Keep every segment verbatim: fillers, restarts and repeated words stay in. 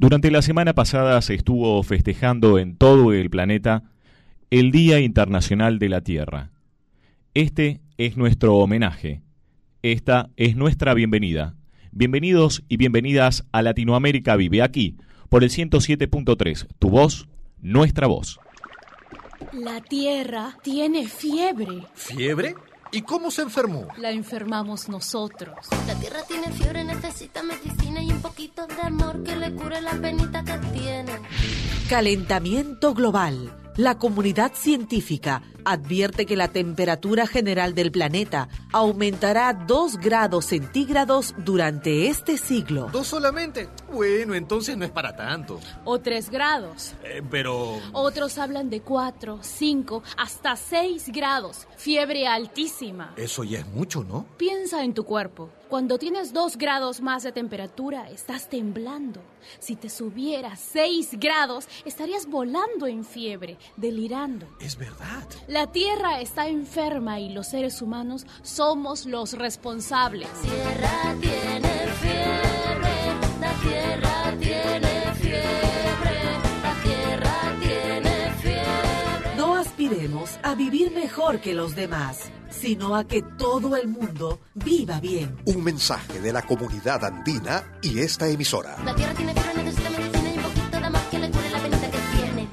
Durante la semana pasada se estuvo festejando en todo el planeta el Día Internacional de la Tierra. Este es nuestro homenaje. Esta es nuestra bienvenida. Bienvenidos y bienvenidas a Latinoamérica Vive, aquí, por el ciento siete punto tres. Tu voz, nuestra voz. La Tierra tiene fiebre. ¿Fiebre? ¿Y cómo se enfermó? La enfermamos nosotros. La Tierra tiene fiebre, necesita medicina y un poquito de amor que le cure la penita que tiene. Calentamiento global. La comunidad científica advierte que la temperatura general del planeta aumentará dos grados centígrados durante este siglo. ¿Dos solamente? Bueno, entonces no es para tanto. O tres grados. Eh, pero... Otros hablan de cuatro, cinco, hasta seis grados. Fiebre altísima. Eso ya es mucho, ¿no? Piensa en tu cuerpo. Cuando tienes dos grados más de temperatura, estás temblando. Si te subiera seis grados, estarías volando en fiebre, delirando. Es verdad. La Tierra está enferma y los seres humanos somos los responsables. La Tierra tiene fiebre, la Tierra tiene fiebre, la Tierra tiene fiebre. No aspiremos a vivir mejor que los demás, sino a que todo el mundo viva bien. Un mensaje de la comunidad andina y esta emisora. La Tierra tiene fiebre, necesita medicina y un poquito de amor que le cure la penita que tiene.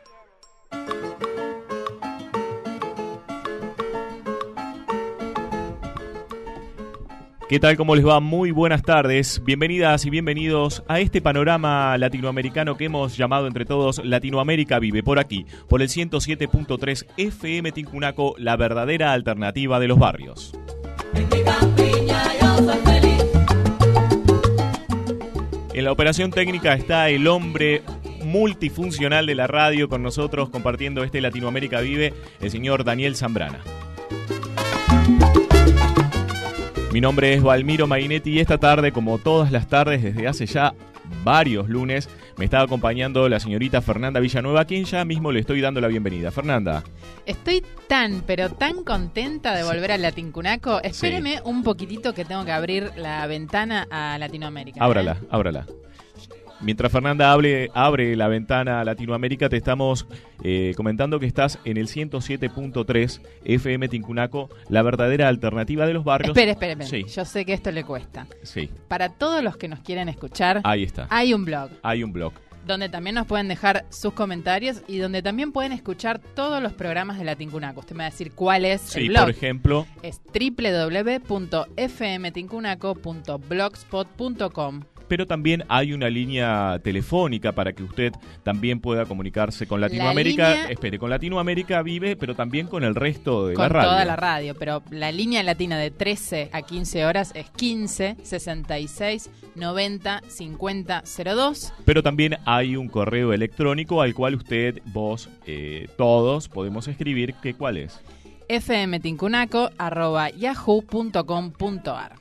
¿Qué tal? ¿Cómo les va? Muy buenas tardes. Bienvenidas y bienvenidos a este panorama latinoamericano que hemos llamado entre todos Latinoamérica Vive, por aquí, por el ciento siete punto tres F M Tincunaco, la verdadera alternativa de los barrios. En mi campiña yo soy feliz. En la operación técnica está el hombre multifuncional de la radio con nosotros compartiendo este Latinoamérica Vive, el señor Daniel Zambrana. Mi nombre es Valmiro Mainetti y esta tarde, como todas las tardes desde hace ya varios lunes, me está acompañando la señorita Fernanda Villanueva, a quien ya mismo le estoy dando la bienvenida. Fernanda. Estoy tan, pero tan contenta de volver sí. a Latincunaco. Espéreme sí. un poquitito que tengo que abrir la ventana a Latinoamérica. Ábrala, ¿eh? ábrala. Mientras Fernanda abre, abre la ventana a Latinoamérica, te estamos eh, comentando que estás en el ciento siete punto tres F M Tincunaco, la verdadera alternativa de los barrios. Espere, espere, espere. Sí. Yo sé que esto le cuesta. Sí. Para todos los que nos quieren escuchar, ahí está. Hay un blog. Hay un blog. Donde también nos pueden dejar sus comentarios y donde también pueden escuchar todos los programas de Latincunaco. Usted me va a decir cuál es sí, el blog. Por ejemplo. Es doble u doble u doble u punto f m tincunaco punto blogspot punto com. Pero también hay una línea telefónica para que usted también pueda comunicarse con Latinoamérica. Línea, espere, con Latinoamérica Vive, pero también con el resto de con la radio. Con toda la radio, pero la línea latina de trece a quince horas es quince, sesenta y seis, noventa, cincuenta, cero dos. Pero también hay un correo electrónico al cual usted, vos, eh, todos podemos escribir. ¿Qué, ¿Cuál es? f m tincunaco arroba yahoo punto com punto a r.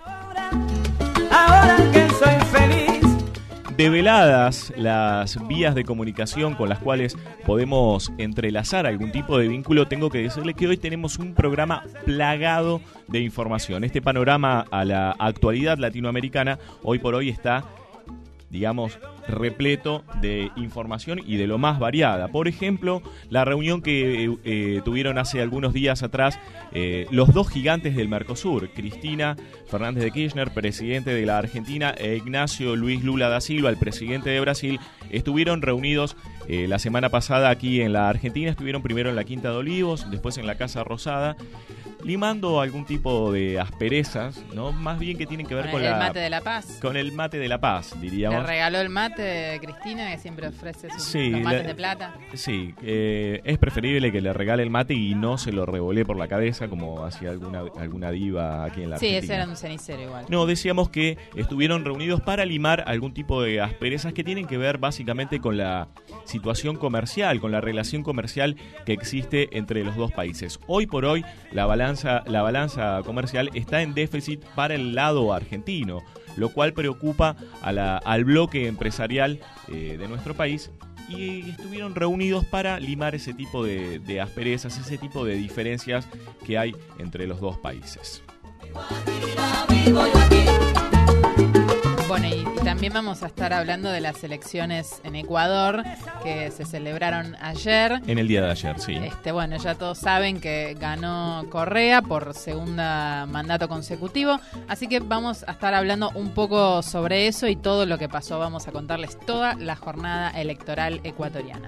Ahora que soy feliz. Develadas las vías de comunicación con las cuales podemos entrelazar algún tipo de vínculo, tengo que decirle que hoy tenemos un programa plagado de información. Este panorama a la actualidad latinoamericana hoy por hoy está, digamos, repleto de información y de lo más variada. Por ejemplo, la reunión que eh, tuvieron hace algunos días atrás eh, los dos gigantes del Mercosur, Cristina Fernández de Kirchner, presidente de la Argentina, e Ignacio Luis Lula da Silva, el presidente de Brasil, estuvieron reunidos eh, la semana pasada aquí en la Argentina. Estuvieron primero en la Quinta de Olivos, después en la Casa Rosada, limando algún tipo de asperezas, ¿no? Más bien que tienen que ver con, con el la... mate de la paz. Con el mate de la paz, diríamos. Le regaló el mate de Cristina, que siempre ofrece sus sí, los mates la, de plata. Sí, eh, es preferible que le regale el mate y no se lo revolé por la cabeza como hacía alguna, alguna diva aquí en la sí, Argentina. Sí, ese era un cenicero igual. No, decíamos que estuvieron reunidos para limar algún tipo de asperezas que tienen que ver básicamente con la situación comercial, con la relación comercial que existe entre los dos países. Hoy por hoy la balanza, la balanza comercial está en déficit para el lado argentino, lo cual preocupa a la, al bloque empresarial eh, de nuestro país, y estuvieron reunidos para limar ese tipo de, de asperezas, ese tipo de diferencias que hay entre los dos países. Bueno, y también vamos a estar hablando de las elecciones en Ecuador que se celebraron ayer. En el día de ayer, sí. Este, bueno, ya todos saben que ganó Correa por segunda mandato consecutivo, así que vamos a estar hablando un poco sobre eso y todo lo que pasó. Vamos a contarles toda la jornada electoral ecuatoriana.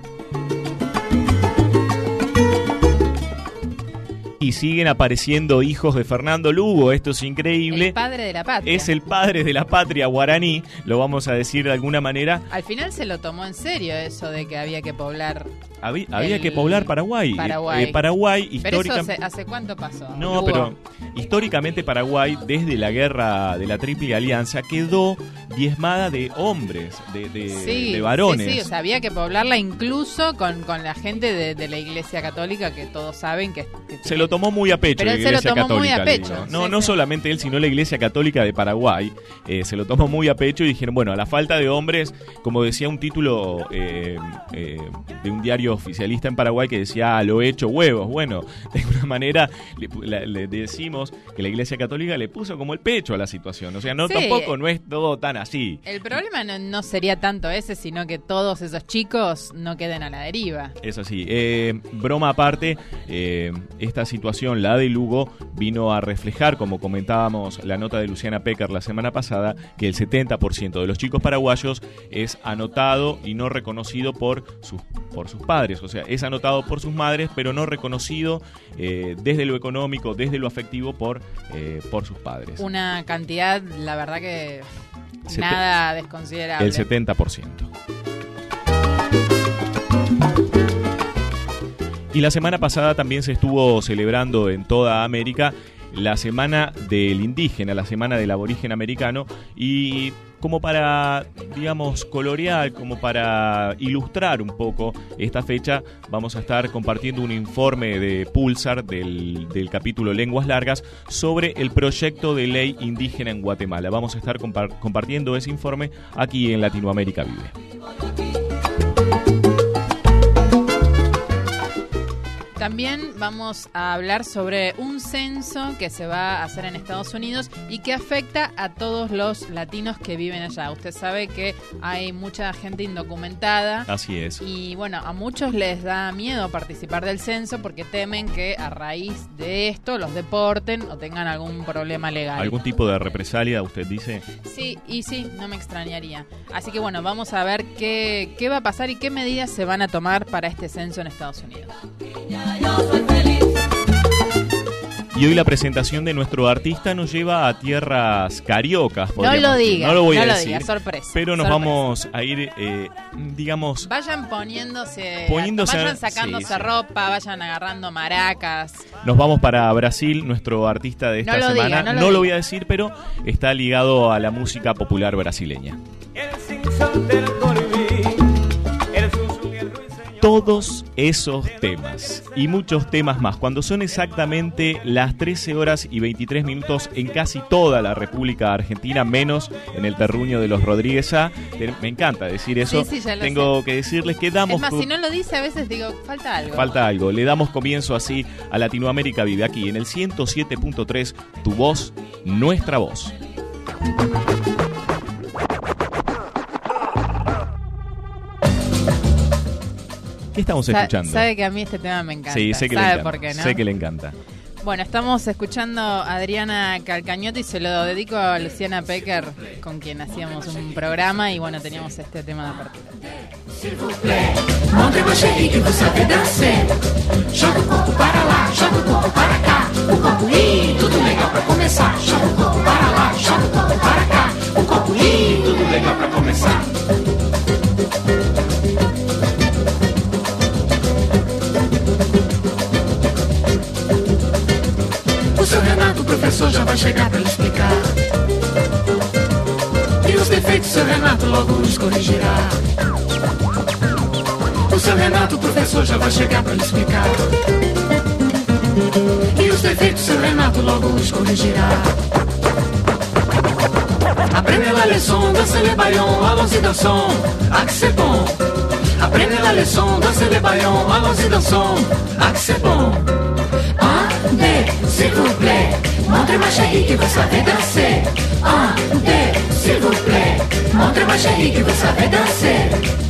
Y siguen apareciendo hijos de Fernando Lugo, esto es increíble. El padre de la patria. Es el padre de la patria guaraní, lo vamos a decir de alguna manera. Al final se lo tomó en serio eso de que había que poblar. Había, había que poblar Paraguay. Paraguay. Eh, Paraguay Pero históricamente. eso hace, ¿hace cuánto pasó? No, Lugo. pero históricamente Paraguay, desde la guerra de la Triple Alianza, quedó diezmada de hombres, de, de, sí, de varones. Sí, sí, o sea, había que poblarla incluso con, con la gente de, de la Iglesia Católica, que todos saben que... que se lo tomó muy a pecho pero la él se lo Iglesia tomó muy Católica. a le pecho, digo. No, sí, no sí. solamente él, sino la Iglesia Católica de Paraguay eh, se lo tomó muy a pecho y dijeron, bueno, a la falta de hombres, como decía un título eh, eh, de un diario oficialista en Paraguay que decía, ah, lo he hecho huevos. Bueno, de alguna manera le, la, le decimos que la Iglesia Católica le puso como el pecho a la situación. O sea, no Sí. tampoco no es todo tan así. El problema no, no sería tanto ese, sino que todos esos chicos no queden a la deriva. Es así. Eh, broma aparte, eh, esta situación, la de Lugo, vino a reflejar, como comentábamos la nota de Luciana Pecker la semana pasada, que el setenta por ciento de los chicos paraguayos es anotado y no reconocido por sus, por sus padres. O sea, es anotado por sus madres, pero no reconocido eh, desde lo económico, desde lo afectivo por, eh, por sus padres. Una cantidad, la verdad que Sete- nada desconsiderable. El setenta por ciento. Y la semana pasada también se estuvo celebrando en toda América la Semana del Indígena, la Semana del Aborigen Americano, y como para, digamos, colorear, como para ilustrar un poco esta fecha, vamos a estar compartiendo un informe de Pulsar del, del capítulo Lenguas Largas sobre el proyecto de ley indígena en Guatemala. Vamos a estar compar- compartiendo ese informe aquí en Latinoamérica Vive. También vamos a hablar sobre un censo que se va a hacer en Estados Unidos y que afecta a todos los latinos que viven allá. Usted sabe que hay mucha gente indocumentada. Así es. Y bueno, a muchos les da miedo participar del censo porque temen que a raíz de esto los deporten o tengan algún problema legal. ¿Algún tipo de represalia, usted dice? Sí, y sí, no me extrañaría. Así que bueno, vamos a ver qué, qué va a pasar y qué medidas se van a tomar para este censo en Estados Unidos. Y hoy la presentación de nuestro artista nos lleva a tierras cariocas. No podríamos lo decir. diga, no lo voy no a lo decir. diga, sorpresa. Pero nos sorpresa. vamos a ir, eh, digamos, Vayan poniéndose, Poniéndose- vayan sacándose sí, sí. ropa, vayan agarrando maracas. nos vamos para Brasil. Nuestro artista de esta No lo semana, diga, no lo lo diga. voy a decir, pero está ligado a la música popular brasileña. Todos esos temas y muchos temas más, cuando son exactamente las trece horas y veintitrés minutos en casi toda la República Argentina, menos en el terruño de los Rodríguez A. Te- Me encanta decir eso. Sí, sí, ya lo Tengo sé. que decirles que damos... Es más, co- si no lo dice, a veces digo, falta algo. Falta algo. Le damos comienzo así a Latinoamérica Vive, aquí en el ciento siete punto tres, tu voz, nuestra voz. ¿Qué estamos Sa- escuchando? Sabe que a mí este tema me encanta. Sí, sé que le ¿Sabe encanta. por qué, no? Sé que le encanta. Bueno, estamos escuchando a Adriana Calcañotti y se lo dedico a Luciana Pecker, con quien hacíamos un programa y bueno, teníamos este tema de apertura. Montre mais cheio que você sabe dançar. Joga o corpo para lá, joga o corpo para cá. O corpo lindo, tudo legal pra começar. Joga o corpo para lá, joga o corpo para cá. O corpo lindo, tudo legal pra começar. O seu Renato, o professor, já vai chegar pra lhe explicar. E os defeitos, seu Renato logo os corrigirá. O seu Renato, o professor, já vai chegar pra lhe explicar. E os defeitos, seu Renato logo os corrigirá. Aprende la leçon, danse-le baillon, allons-y dansons. Ah que c'est bon. Aprende la leçon, danse-le baillon, allons-y dansons. Ah que c'est bon. Un, deux, s'il vous plaît. montrez-moi chérie que vous savez danser. Un, deux, s'il vous plaît, montrez-moi chérie que vous savez danser.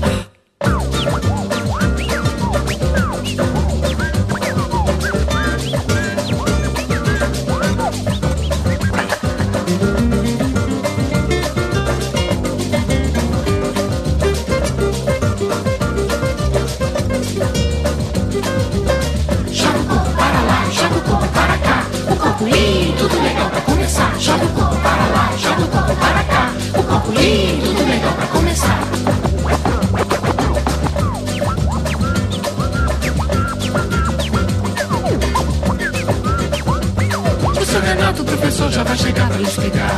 Já vai chegar para lhe explicar.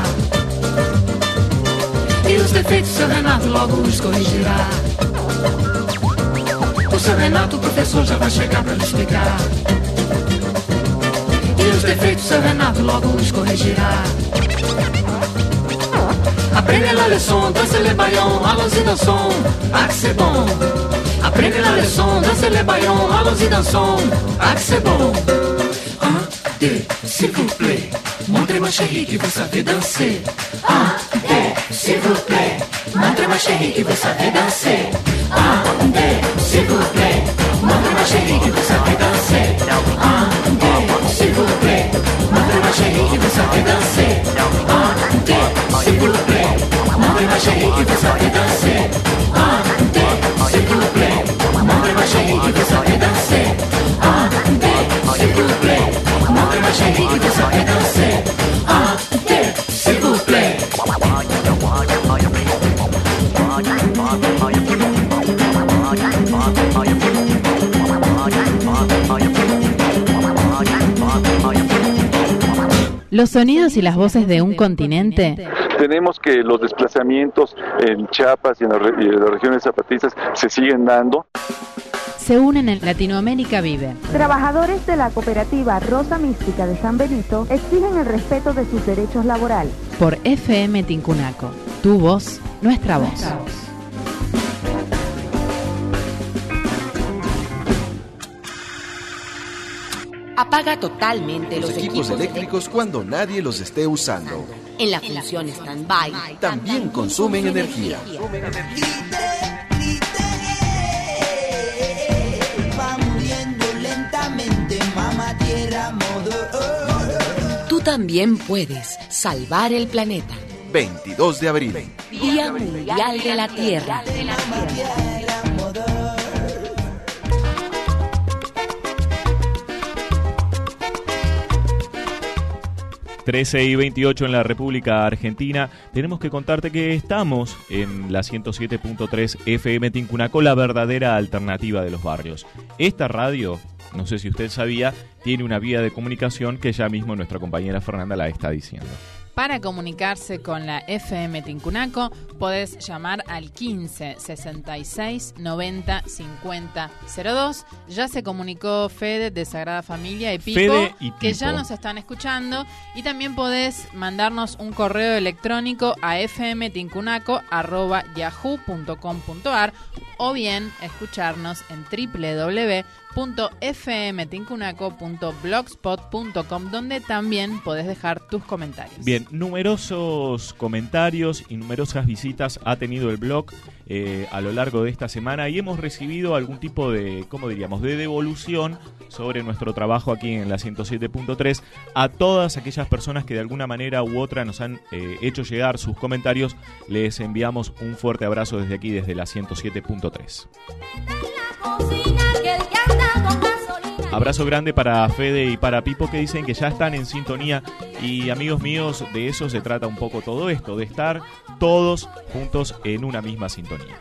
E os defeitos, seu Renato logo os corrigirá. O seu Renato, o professor, já vai chegar para lhe explicar. E os defeitos, seu Renato logo os corrigirá. Aprende la leçon, danse le baillon, allons-y dansons, ah que c'est bon. Aprende la leçon, danse le baillon, allons-y dansons, ah que c'est bon. Un, deux, s'il vous plaît, montrez-moi chérie que vous savez danser. Un, deux, s'il vous plaît, montrez-moi chérie que vous savez danser. Un, deux, s'il vous plaît, montrez-moi chérie que vous savez danser. Un, deux, s'il vous plaît, montrez-moi chérie que vous savez danser. Un, deux, s'il vous plaît, montrez-moi chérie que vous savez danser. Un, deux, s'il vous plaît, montrez-moi chérie que vous savez danser. Un, deux, s'il vous plaît, montrez-moi chérie que vous savez danser. Un, deux, s'il vous plaît. Los sonidos y las voces de un continente. Tenemos que los desplazamientos en Chiapas y en las, re- y en las regiones zapatistas se siguen dando. Se unen en Latinoamérica Vive. Trabajadores de la cooperativa Rosa Mística de San Benito exigen el respeto de sus derechos laborales. Por F M Tincunaco. Tu voz, nuestra voz. Nuestra voz. Apaga totalmente los, los equipos, equipos eléctricos cuando nadie los esté usando. En la función stand-by también consumen energía. Va muriendo lentamente, mamá tierra, modo. Tú también puedes salvar el planeta. veintidós de abril. Día Mundial de la Tierra. trece y veintiocho en la República Argentina. Tenemos que contarte que estamos en la ciento siete punto tres F M Tincunaco, la verdadera alternativa de los barrios. Esta radio, no sé si usted sabía, tiene una vía de comunicación que ya mismo nuestra compañera Fernanda la está diciendo. Para comunicarse con la F M Tincunaco, podés llamar al quince, sesenta y seis, noventa, cincuenta, cero dos. Ya se comunicó Fede de Sagrada Familia y Pipo, Fede y Pipo, que ya nos están escuchando. Y también podés mandarnos un correo electrónico a fmtincunaco arroba yahoo punto com punto ar o bien escucharnos en doble u doble u doble u punto f m tincunaco punto blogspot punto com, donde también podés dejar tus comentarios. Bien, numerosos comentarios y numerosas visitas ha tenido el blog eh, a lo largo de esta semana y hemos recibido algún tipo de, ¿cómo diríamos?, de devolución sobre nuestro trabajo aquí en la ciento siete punto tres a todas aquellas personas que de alguna manera u otra nos han eh, hecho llegar sus comentarios. Les enviamos un fuerte abrazo desde aquí, desde la ciento siete punto tres. Abrazo grande para Fede y para Pipo, que dicen que ya están en sintonía. Y amigos míos, de eso se trata un poco todo esto, de estar todos juntos en una misma sintonía.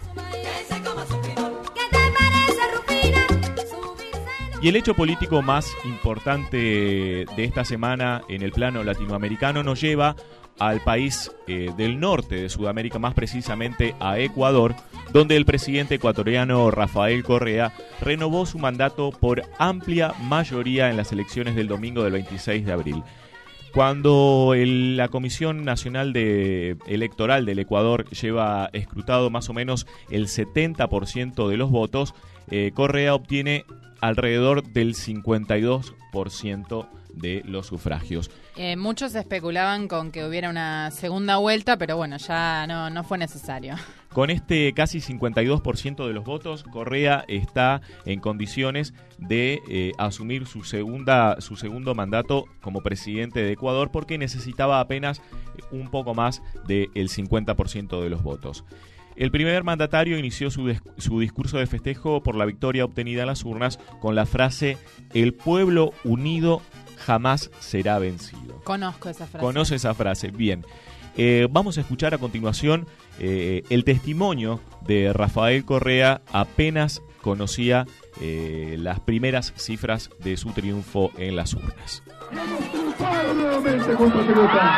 Y el hecho político más importante de esta semana en el plano latinoamericano nos lleva al país eh, del norte de Sudamérica, más precisamente a Ecuador, donde el presidente ecuatoriano Rafael Correa renovó su mandato por amplia mayoría en las elecciones del domingo del veintiséis de abril. Cuando el, la Comisión Nacional de, Electoral del Ecuador lleva escrutado más o menos el setenta por ciento de los votos, eh, Correa obtiene alrededor del cincuenta y dos por ciento de los sufragios. Eh, muchos especulaban con que hubiera una segunda vuelta, pero bueno, ya no, no fue necesario. Con este casi cincuenta y dos por ciento de los votos, Correa está en condiciones de eh, asumir su segunda su segundo mandato como presidente de Ecuador, porque necesitaba apenas un poco más del cincuenta por ciento de los votos. El primer mandatario inició su, des- su discurso de festejo por la victoria obtenida en las urnas con la frase: "El pueblo unido jamás será vencido". Conozco esa frase. Conoce esa frase, bien. Eh, vamos a escuchar a continuación eh, el testimonio de Rafael Correa apenas conocía eh, las primeras cifras de su triunfo en las urnas. Hemos triunfado nuevamente, compatriotas.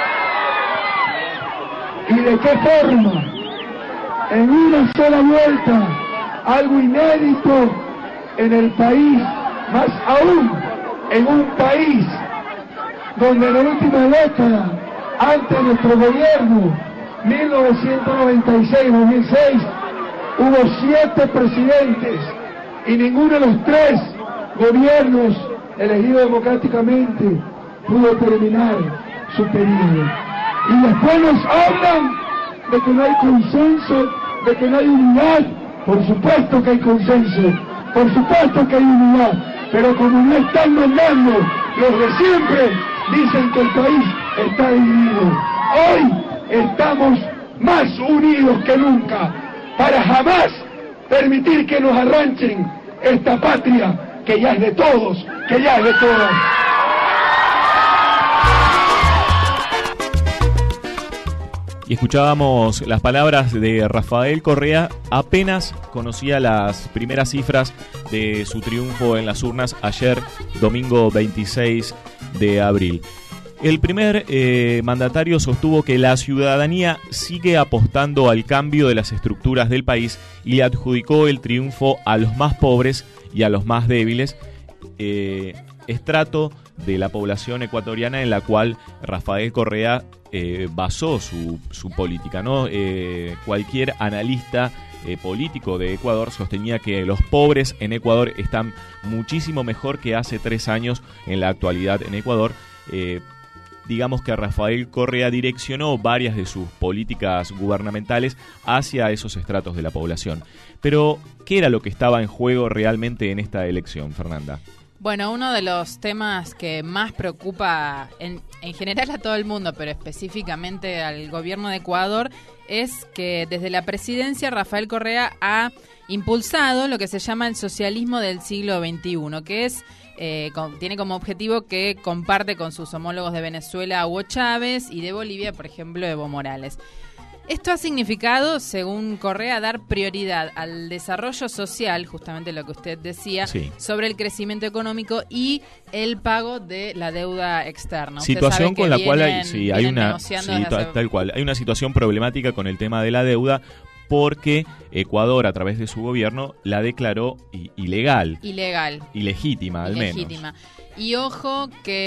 ¿Y de qué forma? En una sola vuelta, algo inédito en el país, más aún en un país donde en la última década, antes de nuestro gobierno, mil novecientos noventa y seis a dos mil seis, hubo siete presidentes y ninguno de los tres gobiernos elegidos democráticamente pudo terminar su periodo. Y después nos hablan de que no hay consenso, de que no hay unidad. Por supuesto que hay consenso, por supuesto que hay unidad, pero como no están mandando los de siempre, dicen que el país está dividido. Hoy estamos más unidos que nunca para jamás permitir que nos arranchen esta patria que ya es de todos, que ya es de todas. Y escuchábamos las palabras de Rafael Correa, apenas conocía las primeras cifras de su triunfo en las urnas ayer, domingo veintiséis de abril. El primer eh, mandatario sostuvo que la ciudadanía sigue apostando al cambio de las estructuras del país y le adjudicó el triunfo a los más pobres y a los más débiles, eh, estrato de la población ecuatoriana en la cual Rafael Correa eh, basó su, su política, ¿no? Eh, cualquier analista eh, político de Ecuador sostenía que los pobres en Ecuador están muchísimo mejor que hace tres años en la actualidad en Ecuador. Eh, digamos que Rafael Correa direccionó varias de sus políticas gubernamentales hacia esos estratos de la población. Pero, ¿qué era lo que estaba en juego realmente en esta elección, Fernanda? Bueno, uno de los temas que más preocupa en, en general a todo el mundo, pero específicamente al gobierno de Ecuador, es que desde la presidencia Rafael Correa ha impulsado lo que se llama el socialismo del siglo veintiuno, que es eh, con, tiene como objetivo que comparte con sus homólogos de Venezuela Hugo Chávez y de Bolivia, por ejemplo, Evo Morales. Esto ha significado, según Correa, dar prioridad al desarrollo social, justamente lo que usted decía, sí, sobre el crecimiento económico y el pago de la deuda externa. Situación con la vienen, cual hay, sí, hay una sí, hace... tal cual, hay una situación problemática con el tema de la deuda, porque Ecuador, a través de su gobierno, la declaró ilegal. Ilegal. Ilegítima, al Ilegítima. menos. Y ojo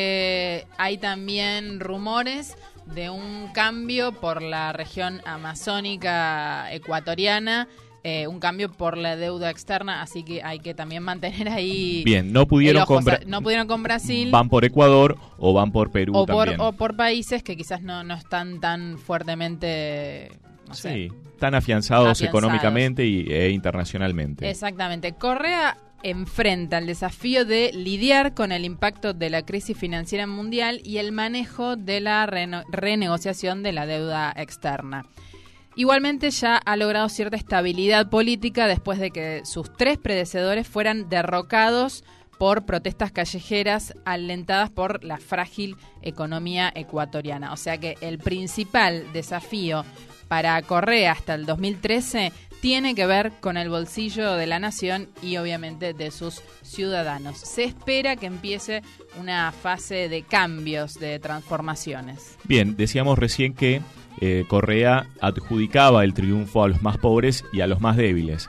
que hay también rumores de un cambio por la región amazónica ecuatoriana, eh, un cambio por la deuda externa, así que hay que también mantener ahí. Bien, no pudieron, con, Bra- no pudieron con Brasil. Van por Ecuador o van por Perú o también. Por, o por países que quizás no, no están tan fuertemente... No sé, sí, tan afianzados, afianzados. económicamente y, e internacionalmente. Exactamente. Correa enfrenta el desafío de lidiar con el impacto de la crisis financiera mundial y el manejo de la reno- renegociación de la deuda externa. Igualmente ya ha logrado cierta estabilidad política después de que sus tres predecesores fueran derrocados por protestas callejeras alentadas por la frágil economía ecuatoriana. O sea que el principal desafío para Correa hasta el dos mil trece tiene que ver con el bolsillo de la nación y obviamente de sus ciudadanos. Se espera que empiece una fase de cambios, de transformaciones. Bien, decíamos recién que eh, Correa adjudicaba el triunfo a los más pobres y a los más débiles.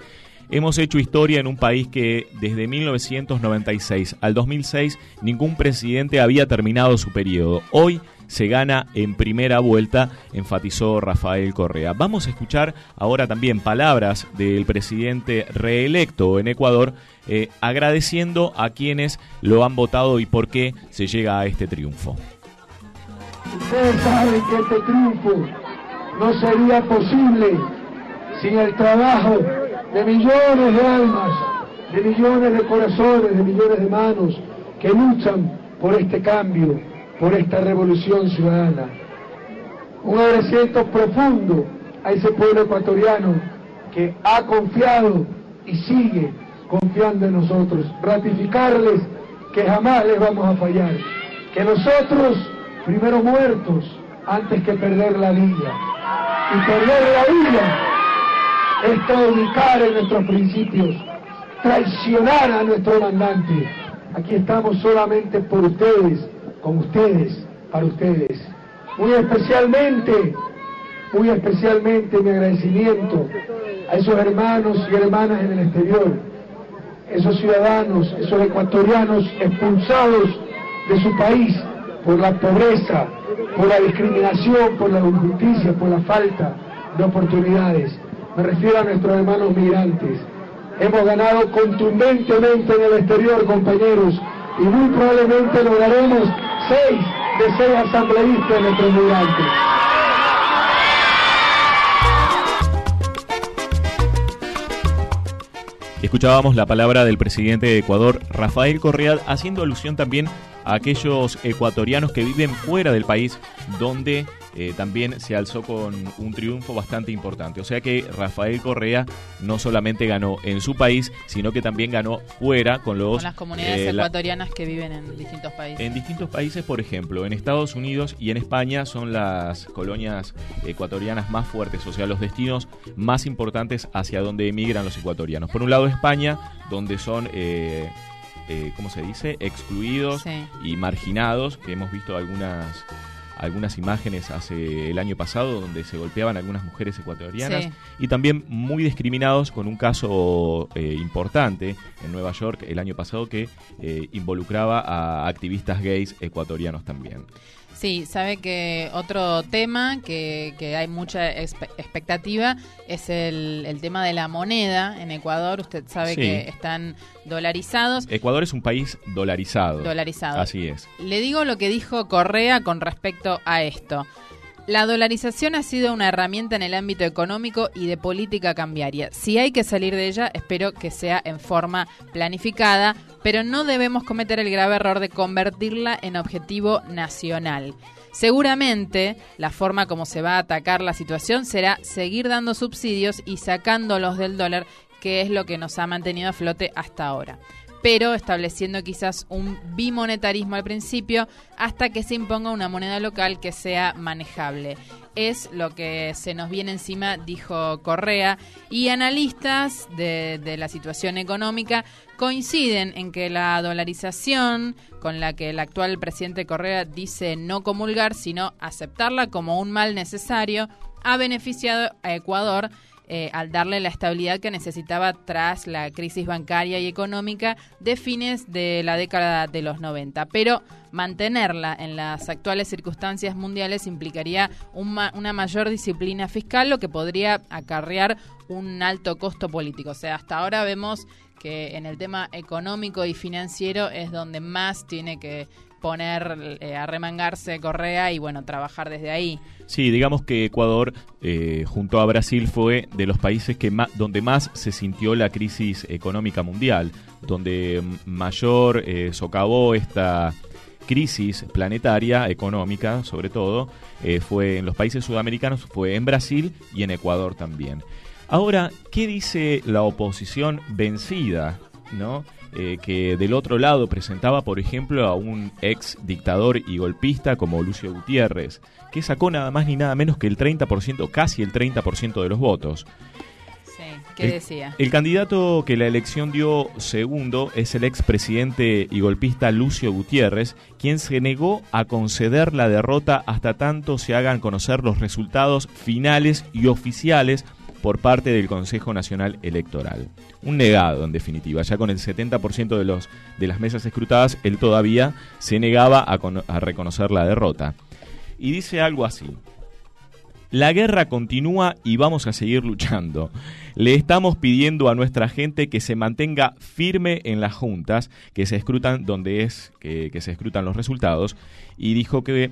hemos hecho historia en un país que desde mil novecientos noventa y seis al dos mil seis ningún presidente había terminado su periodo. Hoy se gana en primera vuelta, enfatizó Rafael Correa. Vamos a escuchar ahora también palabras del presidente reelecto en Ecuador, eh, agradeciendo a quienes lo han votado y por qué se llega a este triunfo. Ustedes saben que este triunfo no sería posible sin el trabajo de millones de almas, de millones de corazones, de millones de manos que luchan por este cambio, por esta revolución ciudadana. Un agradecimiento profundo a ese pueblo ecuatoriano que ha confiado y sigue confiando en nosotros. Ratificarles que jamás les vamos a fallar, que nosotros primero muertos antes que perder la vida, y perder la vida es claudicar en nuestros principios, traicionar a nuestro mandante. Aquí estamos solamente por ustedes, con ustedes, para ustedes. Muy especialmente, muy especialmente mi agradecimiento a esos hermanos y hermanas en el exterior, esos ciudadanos, esos ecuatorianos expulsados de su país por la pobreza, por la discriminación, por la injusticia, por la falta de oportunidades. Me refiero a nuestros hermanos migrantes. Hemos ganado contundentemente en el exterior, compañeros, y muy probablemente lograremos seis de seis asambleístas de nuestros migrantes. Escuchábamos la palabra del presidente de Ecuador, Rafael Correa, haciendo alusión también a aquellos ecuatorianos que viven fuera del país, donde eh, también se alzó con un triunfo bastante importante. O sea que Rafael Correa no solamente ganó en su país, sino que también ganó fuera con los... Con las comunidades eh, ecuatorianas la, que viven en distintos países. En distintos países, por ejemplo, en Estados Unidos y en España son las colonias ecuatorianas más fuertes, o sea, los destinos más importantes hacia donde emigran los ecuatorianos. Por un lado España, donde son... Eh, Eh, ¿cómo se dice? Excluidos sí. y marginados, que hemos visto algunas algunas imágenes hace el año pasado donde se golpeaban algunas mujeres ecuatorianas sí. y también muy discriminados con un caso eh, importante en Nueva York el año pasado que eh, involucraba a activistas gays ecuatorianos también. Sí, sabe que otro tema que, que hay mucha expe- expectativa es el, el tema de la moneda en Ecuador. Usted sabe sí. que están dolarizados. Ecuador es un país dolarizado. Dolarizado. Así es. Le digo lo que dijo Correa con respecto a esto. La dolarización ha sido una herramienta en el ámbito económico y de política cambiaria. Si hay que salir de ella, espero que sea en forma planificada, pero no debemos cometer el grave error de convertirla en objetivo nacional. Seguramente, la forma como se va a atacar la situación será seguir dando subsidios y sacándolos del dólar, que es lo que nos ha mantenido a flote hasta ahora, pero estableciendo quizás un bimonetarismo al principio hasta que se imponga una moneda local que sea manejable. Es lo que se nos viene encima, dijo Correa, y analistas de, de la situación económica coinciden en que la dolarización, con la que el actual presidente Correa dice no comulgar, sino aceptarla como un mal necesario, ha beneficiado a Ecuador Eh, al darle la estabilidad que necesitaba tras la crisis bancaria y económica de fines de la década de los noventa. Pero mantenerla en las actuales circunstancias mundiales implicaría un ma- una mayor disciplina fiscal, lo que podría acarrear un alto costo político. O sea, hasta ahora vemos que en el tema económico y financiero es donde más tiene que poner, eh, arremangarse Correa y, bueno, trabajar desde ahí. Sí, digamos que Ecuador, eh, junto a Brasil, fue de los países que más, donde más se sintió la crisis económica mundial, donde mayor eh, socavó esta crisis planetaria, económica sobre todo, eh, fue en los países sudamericanos, fue en Brasil y en Ecuador también. Ahora, ¿qué dice la oposición vencida, no? Eh, que del otro lado presentaba, por ejemplo, a un ex dictador y golpista como Lucio Gutiérrez, que sacó nada más ni nada menos que el treinta por ciento, casi el treinta por ciento de los votos. Sí, ¿qué el, decía? El candidato que la elección dio segundo es el expresidente y golpista Lucio Gutiérrez, quien se negó a conceder la derrota hasta tanto se hagan conocer los resultados finales y oficiales por parte del Consejo Nacional Electoral. Un negado, en definitiva. Ya con el setenta por ciento de, los, de las mesas escrutadas, él todavía se negaba a, con, a reconocer la derrota. Y dice algo así: la guerra continúa y vamos a seguir luchando. Le estamos pidiendo a nuestra gente que se mantenga firme en las juntas que se escrutan donde es que, que se escrutan los resultados, y dijo que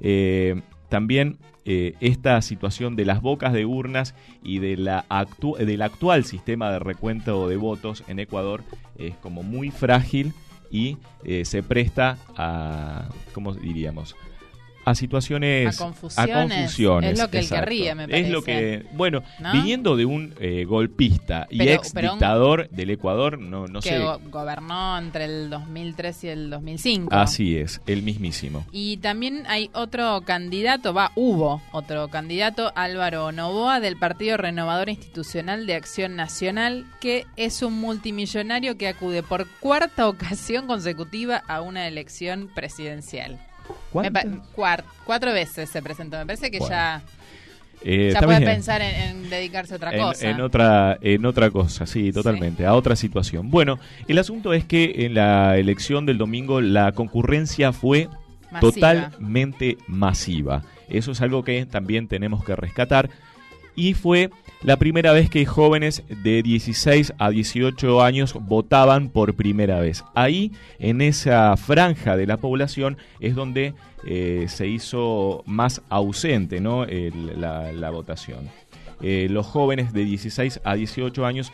eh, también eh, esta situación de las bocas de urnas y de la actu- del actual sistema de recuento de votos en Ecuador es como muy frágil y eh, se presta a, ¿cómo diríamos?, a situaciones, a confusiones, a confusiones. Es lo que él exacto. querría, me parece. Es lo que, bueno, ¿no? viniendo de un eh, golpista y Pero- ex pero un- dictador del Ecuador, no, no que sé. go- gobernó entre el dos mil tres y el dos mil cinco. Así es, el mismísimo. Y también hay otro candidato, va, hubo otro candidato, Álvaro Noboa, del Partido Renovador Institucional de Acción Nacional, que es un multimillonario que acude por cuarta ocasión consecutiva a una elección presidencial. Me pa- cuar- cuatro veces se presentó, me parece que Bueno. ya, Eh, ya está puede bien. pensar en, en dedicarse a otra En, cosa. en otra en otra cosa, sí, totalmente, a otra situación. Bueno, el asunto es que en la elección del domingo la concurrencia fue Masiva. totalmente masiva. Eso es algo que también tenemos que rescatar. Y fue la primera vez que jóvenes de dieciséis a dieciocho años votaban por primera vez. Ahí, en esa franja de la población, es donde eh, se hizo más ausente, ¿no?, el- la, la votación. Eh, los jóvenes de dieciséis a dieciocho años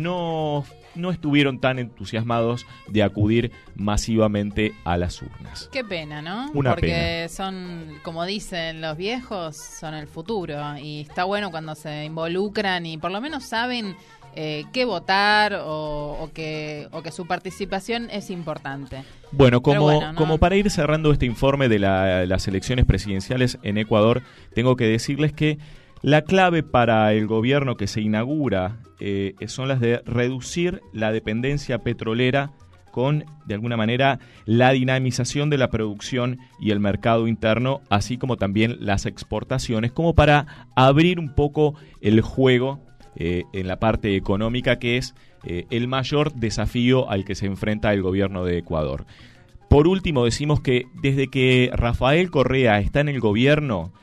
no, no estuvieron tan entusiasmados de acudir masivamente a las urnas. Qué pena, ¿no? Una Porque son, como dicen los viejos, son el futuro. Y está bueno cuando se involucran y por lo menos saben eh, qué votar o, o, que, o que su participación es importante. Bueno, como, Pero bueno, ¿no? como para ir cerrando este informe de la- las elecciones presidenciales en Ecuador, tengo que decirles que la clave para el gobierno que se inaugura eh, son las de reducir la dependencia petrolera con, de alguna manera, la dinamización de la producción y el mercado interno, así como también las exportaciones, como para abrir un poco el juego eh, en la parte económica, que es eh, el mayor desafío al que se enfrenta el gobierno de Ecuador. Por último, decimos que desde que Rafael Correa está en el gobierno,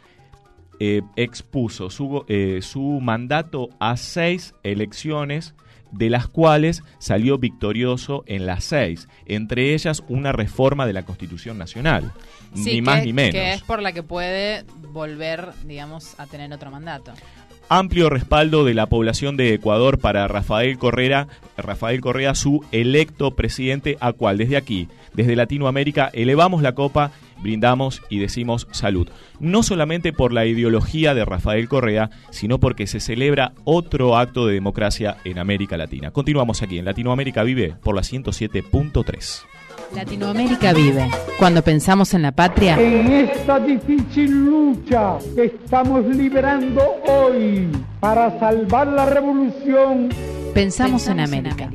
eh, expuso su, eh, su mandato a seis elecciones, de las cuales salió victorioso en las seis, entre ellas una reforma de la Constitución Nacional, Sí, ni más que- ni menos. Que es por la que puede volver, digamos, a tener otro mandato. Amplio respaldo de la población de Ecuador para Rafael Correa, Rafael Correa, su electo presidente, a cual desde aquí, desde Latinoamérica, elevamos la copa, brindamos y decimos salud. No solamente por la ideología de Rafael Correa, sino porque se celebra otro acto de democracia en América Latina. Continuamos aquí en Latinoamérica Vive por la ciento siete punto tres. Latinoamérica vive. Cuando pensamos en la patria, En esta difícil lucha que estamos liberando hoy para salvar la revolución, pensamos, en América.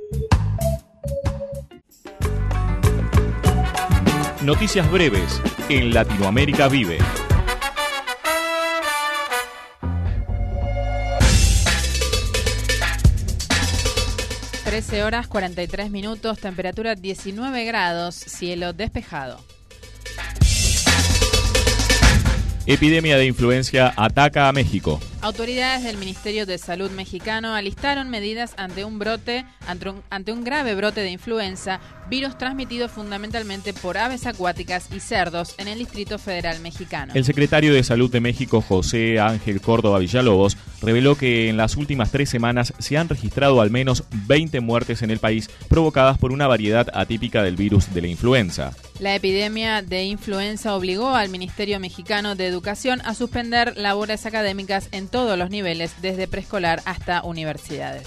Noticias breves en Latinoamérica Vive. trece horas cuarenta y tres minutos, temperatura diecinueve grados, cielo despejado. Epidemia de influenza ataca a México. Autoridades del Ministerio de Salud mexicano alistaron medidas ante un brote, ante un, ante un grave brote de influenza, virus transmitido fundamentalmente por aves acuáticas y cerdos en el Distrito Federal mexicano. El secretario de Salud de México, José Ángel Córdoba Villalobos, reveló que en las últimas tres semanas se han registrado al menos veinte muertes en el país provocadas por una variedad atípica del virus de la influenza. La epidemia de influenza obligó al Ministerio Mexicano de Educación a suspender labores académicas en todos los niveles, desde preescolar hasta universidades.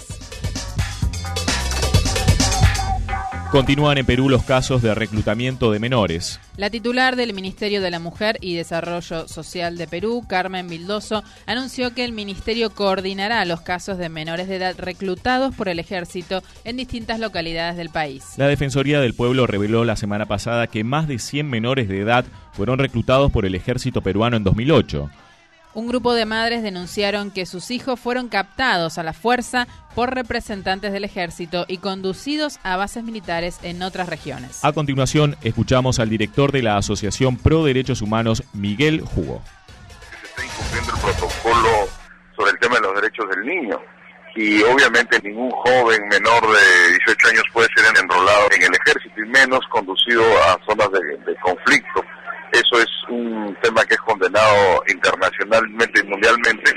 Continúan en Perú los casos de reclutamiento de menores. La titular del Ministerio de la Mujer y Desarrollo Social de Perú, Carmen Vildoso, anunció que el ministerio coordinará los casos de menores de edad reclutados por el ejército en distintas localidades del país. La Defensoría del Pueblo reveló la semana pasada que más de cien menores de edad fueron reclutados por el ejército peruano en dos mil ocho. Un grupo de madres denunciaron que sus hijos fueron captados a la fuerza por representantes del ejército y conducidos a bases militares en otras regiones. A continuación, escuchamos al director de la Asociación Pro Derechos Humanos, Miguel Hugo. Se está incumpliendo el protocolo sobre el tema de los derechos del niño. Y obviamente ningún joven menor de dieciocho años puede ser enrolado en el ejército y menos conducido a zonas de, de conflicto. Eso es un tema que es condenado internacionalmente y mundialmente.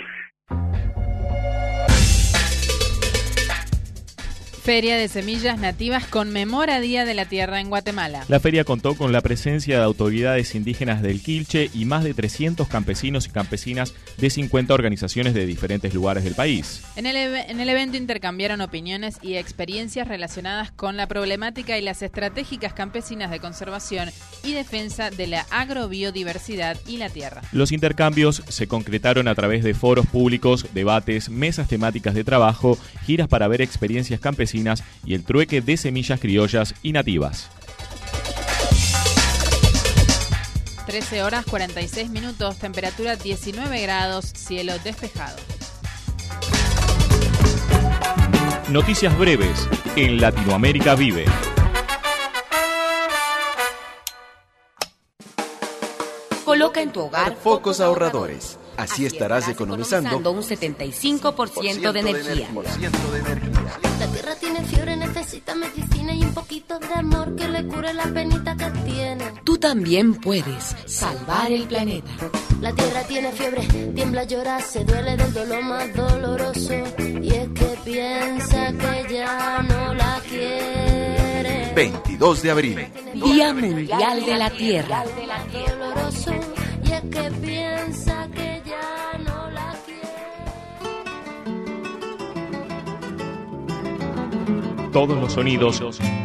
Feria de Semillas Nativas conmemora Día de la Tierra en Guatemala. La feria contó con la presencia de autoridades indígenas del Quilche y más de trescientos campesinos y campesinas de cincuenta organizaciones de diferentes lugares del país. En el, en el evento intercambiaron opiniones y experiencias relacionadas con la problemática y las estratégicas campesinas de conservación y defensa de la agrobiodiversidad y la tierra. Los intercambios se concretaron a través de foros públicos, debates, mesas temáticas de trabajo, giras para ver experiencias campesinas y el trueque de semillas criollas y nativas. trece horas cuarenta y seis minutos, temperatura diecinueve grados, cielo despejado. Noticias breves en Latinoamérica Vive. Coloca en tu hogar focos ahorradores. Así estarás economizando un setenta y cinco por ciento de energía. La tierra tiene fiebre, necesita medicina y un poquito de amor que le cure la penita que tiene. Tú también puedes salvar el planeta. La tierra tiene fiebre, tiembla, llora, se duele del dolor más doloroso. Y es que piensa que ya no la quiere. veintidós de abril. Día Mundial de la Tierra. Doloroso, y es que piensa que ya no la quiere. Todos los sonidos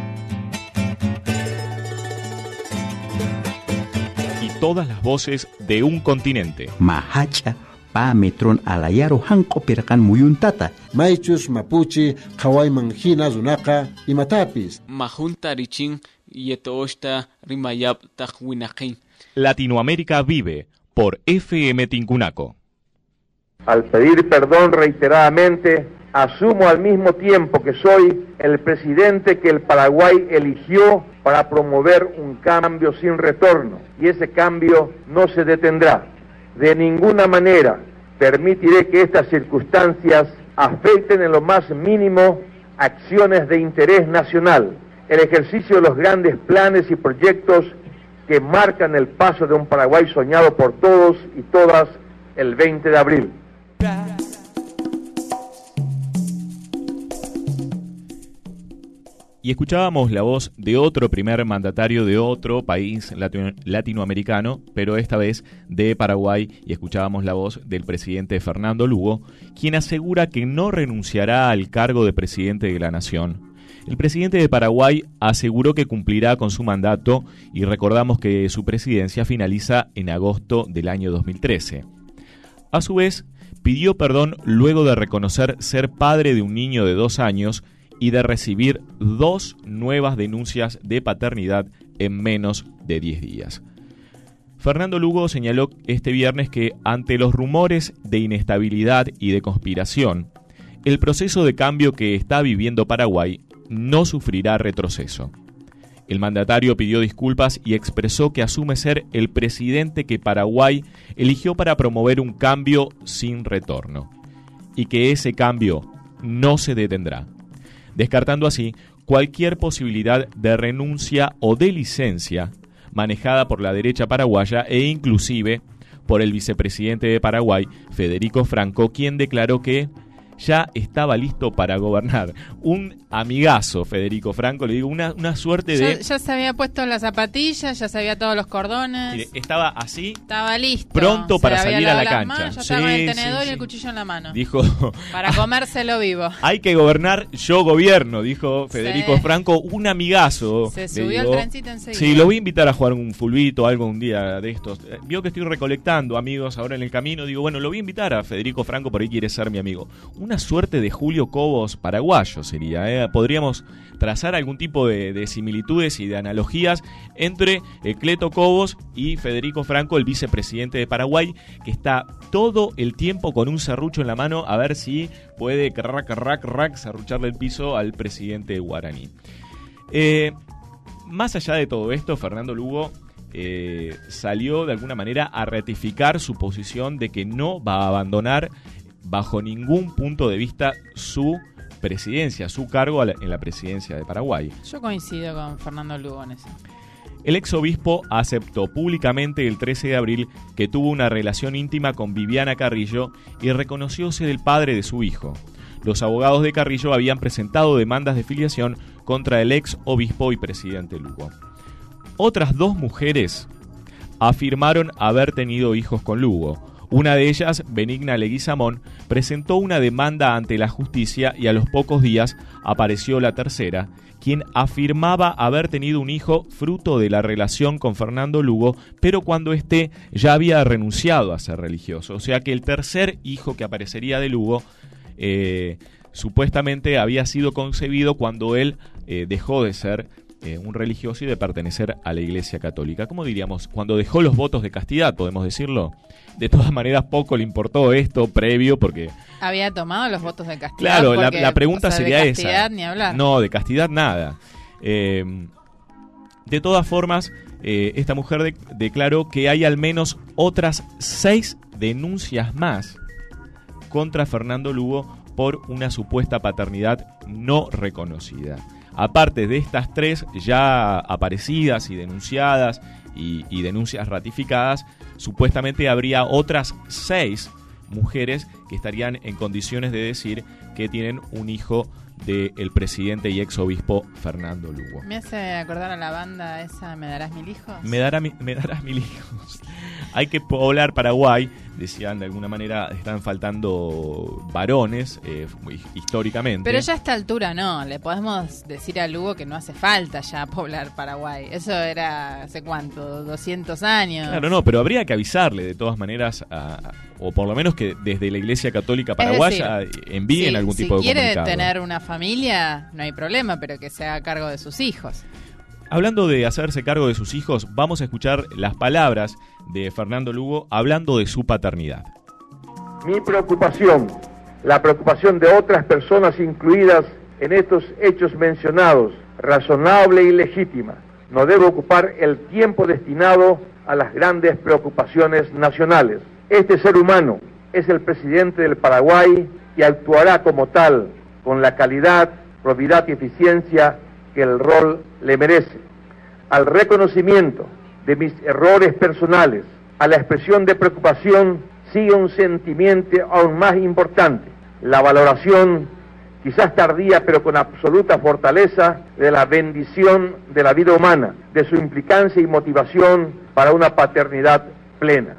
y todas las voces de un continente. Mahacha pa metron alayaro hanko pirakan muyuntata. Maichus mapuche kawai manjina zunaka y matapis. Majunta richin yetooshta rimayab takwinakin. Latinoamérica Vive por F M Tincunaco. Al pedir perdón reiteradamente, asumo al mismo tiempo que soy el presidente que el Paraguay eligió para promover un cambio sin retorno, y ese cambio no se detendrá. De ninguna manera permitiré que estas circunstancias afecten en lo más mínimo acciones de interés nacional, el ejercicio de los grandes planes y proyectos que marcan el paso de un Paraguay soñado por todos y todas el veinte de abril. Y escuchábamos la voz de otro primer mandatario de otro país latino- latinoamericano, pero esta vez de Paraguay, y escuchábamos la voz del presidente Fernando Lugo, quien asegura que no renunciará al cargo de presidente de la nación. El presidente de Paraguay aseguró que cumplirá con su mandato y recordamos que su presidencia finaliza en agosto del año dos mil trece. A su vez, pidió perdón luego de reconocer ser padre de un niño de dos años y de recibir dos nuevas denuncias de paternidad en menos de diez días. Fernando Lugo señaló este viernes que ante los rumores de inestabilidad y de conspiración, el proceso de cambio que está viviendo Paraguay no sufrirá retroceso. El mandatario pidió disculpas y expresó que asume ser el presidente que Paraguay eligió para promover un cambio sin retorno y que ese cambio no se detendrá, descartando así cualquier posibilidad de renuncia o de licencia manejada por la derecha paraguaya e inclusive por el vicepresidente de Paraguay, Federico Franco, quien declaró que ya estaba listo para gobernar. Un amigazo, Federico Franco, le digo, una, una suerte de... Ya, ya se había puesto las zapatillas, ya sabía todos los cordones. Mire, estaba así. Estaba listo. Pronto para salir a la cancha. Manos, ya sí, estaba el tenedor sí, y el sí. cuchillo en la mano. Dijo... Para comérselo vivo. Hay que gobernar, yo gobierno, dijo Federico Sí. Franco, un amigazo. Se le subió digo. al trencito enseguida. Sí, lo voy a invitar a jugar un fulbito, algo un día de estos. Eh, Vio que estoy recolectando amigos ahora en el camino. Digo, bueno, lo voy a invitar a Federico Franco, por ahí quiere ser mi amigo. Un una suerte de Julio Cobos paraguayo sería. ¿eh? Podríamos trazar algún tipo de, de similitudes y de analogías entre eh, Cleto Cobos y Federico Franco, el vicepresidente de Paraguay, que está todo el tiempo con un serrucho en la mano a ver si puede rac, rac, rac, serrucharle el piso al presidente guaraní. Eh, más allá de todo esto, Fernando Lugo eh, salió de alguna manera a ratificar su posición de que no va a abandonar bajo ningún punto de vista su presidencia, su cargo en la presidencia de Paraguay. Yo coincido con Fernando Lugo en eso. El exobispo aceptó públicamente el trece de abril que tuvo una relación íntima con Viviana Carrillo y reconoció ser el padre de su hijo. Los abogados de Carrillo habían presentado demandas de filiación contra el ex obispo y presidente Lugo. Otras dos mujeres afirmaron haber tenido hijos con Lugo. Una de ellas, Benigna Leguizamón, presentó una demanda ante la justicia y a los pocos días apareció la tercera, quien afirmaba haber tenido un hijo fruto de la relación con Fernando Lugo, pero cuando éste ya había renunciado a ser religioso. O sea que el tercer hijo que aparecería de Lugo eh, supuestamente había sido concebido cuando él eh, dejó de ser eh, un religioso y de pertenecer a la Iglesia Católica. ¿Cómo diríamos? Cuando dejó los votos de castidad, podemos decirlo. De todas maneras, poco le importó esto previo porque... Había tomado los votos de castidad. Claro, la, porque, la pregunta o sea, sería de castidad, esa. Ni hablar. No, de castidad nada. Eh, de todas formas, eh, esta mujer de, declaró que hay al menos otras seis denuncias más contra Fernando Lugo por una supuesta paternidad no reconocida. Aparte de estas tres ya aparecidas y denunciadas y, y denuncias ratificadas, supuestamente habría otras seis mujeres que estarían en condiciones de decir que tienen un hijo del presidente y exobispo Fernando Lugo. Me hace acordar a la banda esa ¿Me darás mil hijos? Me, dará mi, me darás mil hijos. Hay que poblar Paraguay, decían de alguna manera, están faltando varones eh, históricamente. Pero ya a esta altura no, le podemos decir a Lugo que no hace falta ya poblar Paraguay. Eso era hace cuánto, doscientos años. Claro, no, pero habría que avisarle de todas maneras, a, o por lo menos que desde la Iglesia Católica Paraguaya es decir, envíen si, algún si tipo de comunicado. Si quiere tener una familia, no hay problema, pero que se haga cargo de sus hijos. Hablando de hacerse cargo de sus hijos, vamos a escuchar las palabras de Fernando Lugo hablando de su paternidad. Mi preocupación, la preocupación de otras personas incluidas en estos hechos mencionados, razonable y legítima, no debe ocupar el tiempo destinado a las grandes preocupaciones nacionales. Este ser humano es el presidente del Paraguay y actuará como tal, con la calidad, probidad y eficiencia que el rol le merece. Al reconocimiento de mis errores personales, a la expresión de preocupación, sigue un sentimiento aún más importante, la valoración, quizás tardía pero con absoluta fortaleza, de la bendición de la vida humana, de su implicancia y motivación para una paternidad plena.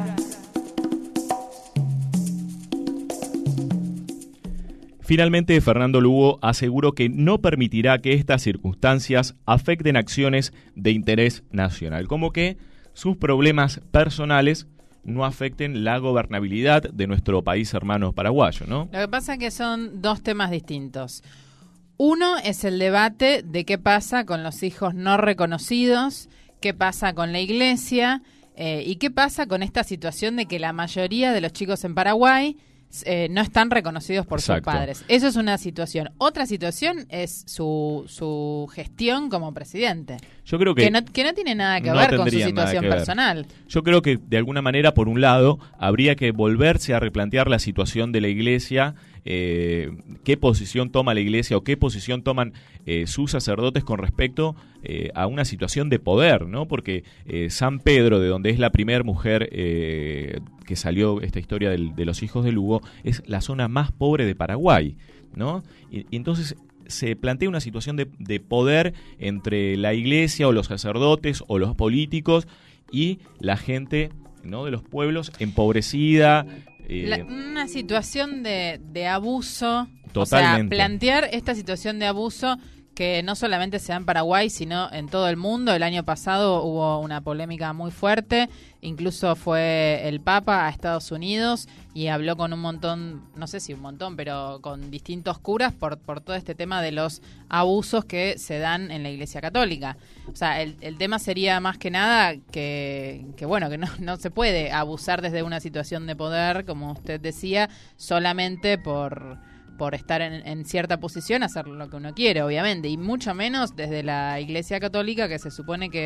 Finalmente, Fernando Lugo aseguró que no permitirá que estas circunstancias afecten acciones de interés nacional, como que sus problemas personales no afecten la gobernabilidad de nuestro país hermano paraguayo, ¿no? Lo que pasa es que son dos temas distintos. Uno es el debate de qué pasa con los hijos no reconocidos, qué pasa con la iglesia eh, y qué pasa con esta situación de que la mayoría de los chicos en Paraguay Eh, no están reconocidos por Exacto. sus padres. Eso es una situación. Otra situación es su, su gestión como presidente. Yo creo que, que, no, que no tiene nada que no ver con su tendrían situación nada que ver. personal. Yo creo que de alguna manera, por un lado, habría que volverse a replantear la situación de la iglesia, eh, qué posición toma la iglesia o qué posición toman eh, sus sacerdotes con respecto eh, a una situación de poder, ¿no? Porque eh, San Pedro, de donde es la primera mujer eh, que salió esta historia del, de los hijos de Lugo, es la zona más pobre de Paraguay, ¿no? Y, y entonces se plantea una situación de, de poder entre la iglesia o los sacerdotes o los políticos y la gente, ¿no?, de los pueblos empobrecida. Eh, la, una situación de, de abuso. Totalmente. O sea, plantear esta situación de abuso que no solamente se da en Paraguay, sino en todo el mundo. El año pasado hubo una polémica muy fuerte, incluso fue el Papa a Estados Unidos y habló con un montón, no sé si un montón, pero con distintos curas por, por todo este tema de los abusos que se dan en la Iglesia Católica. O sea, el, el tema sería más que nada que, que bueno, que no, no se puede abusar desde una situación de poder, como usted decía, solamente por... por estar en, en cierta posición, hacer lo que uno quiere, obviamente, y mucho menos desde la Iglesia Católica, que se supone que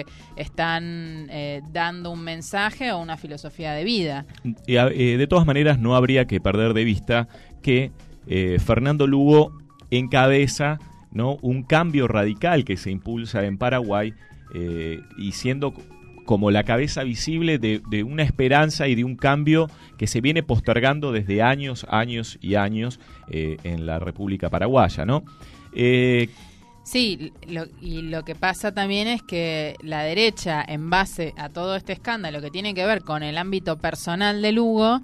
están eh, dando un mensaje o una filosofía de vida. Y, eh, de todas maneras, no habría que perder de vista que eh, Fernando Lugo encabeza, ¿no?, un cambio radical que se impulsa en Paraguay, eh, y siendo como la cabeza visible de, de una esperanza y de un cambio que se viene postergando desde años, años y años eh, en la República Paraguaya, ¿no? Eh, sí, lo, y lo que pasa también es que la derecha, en base a todo este escándalo que tiene que ver con el ámbito personal de Lugo,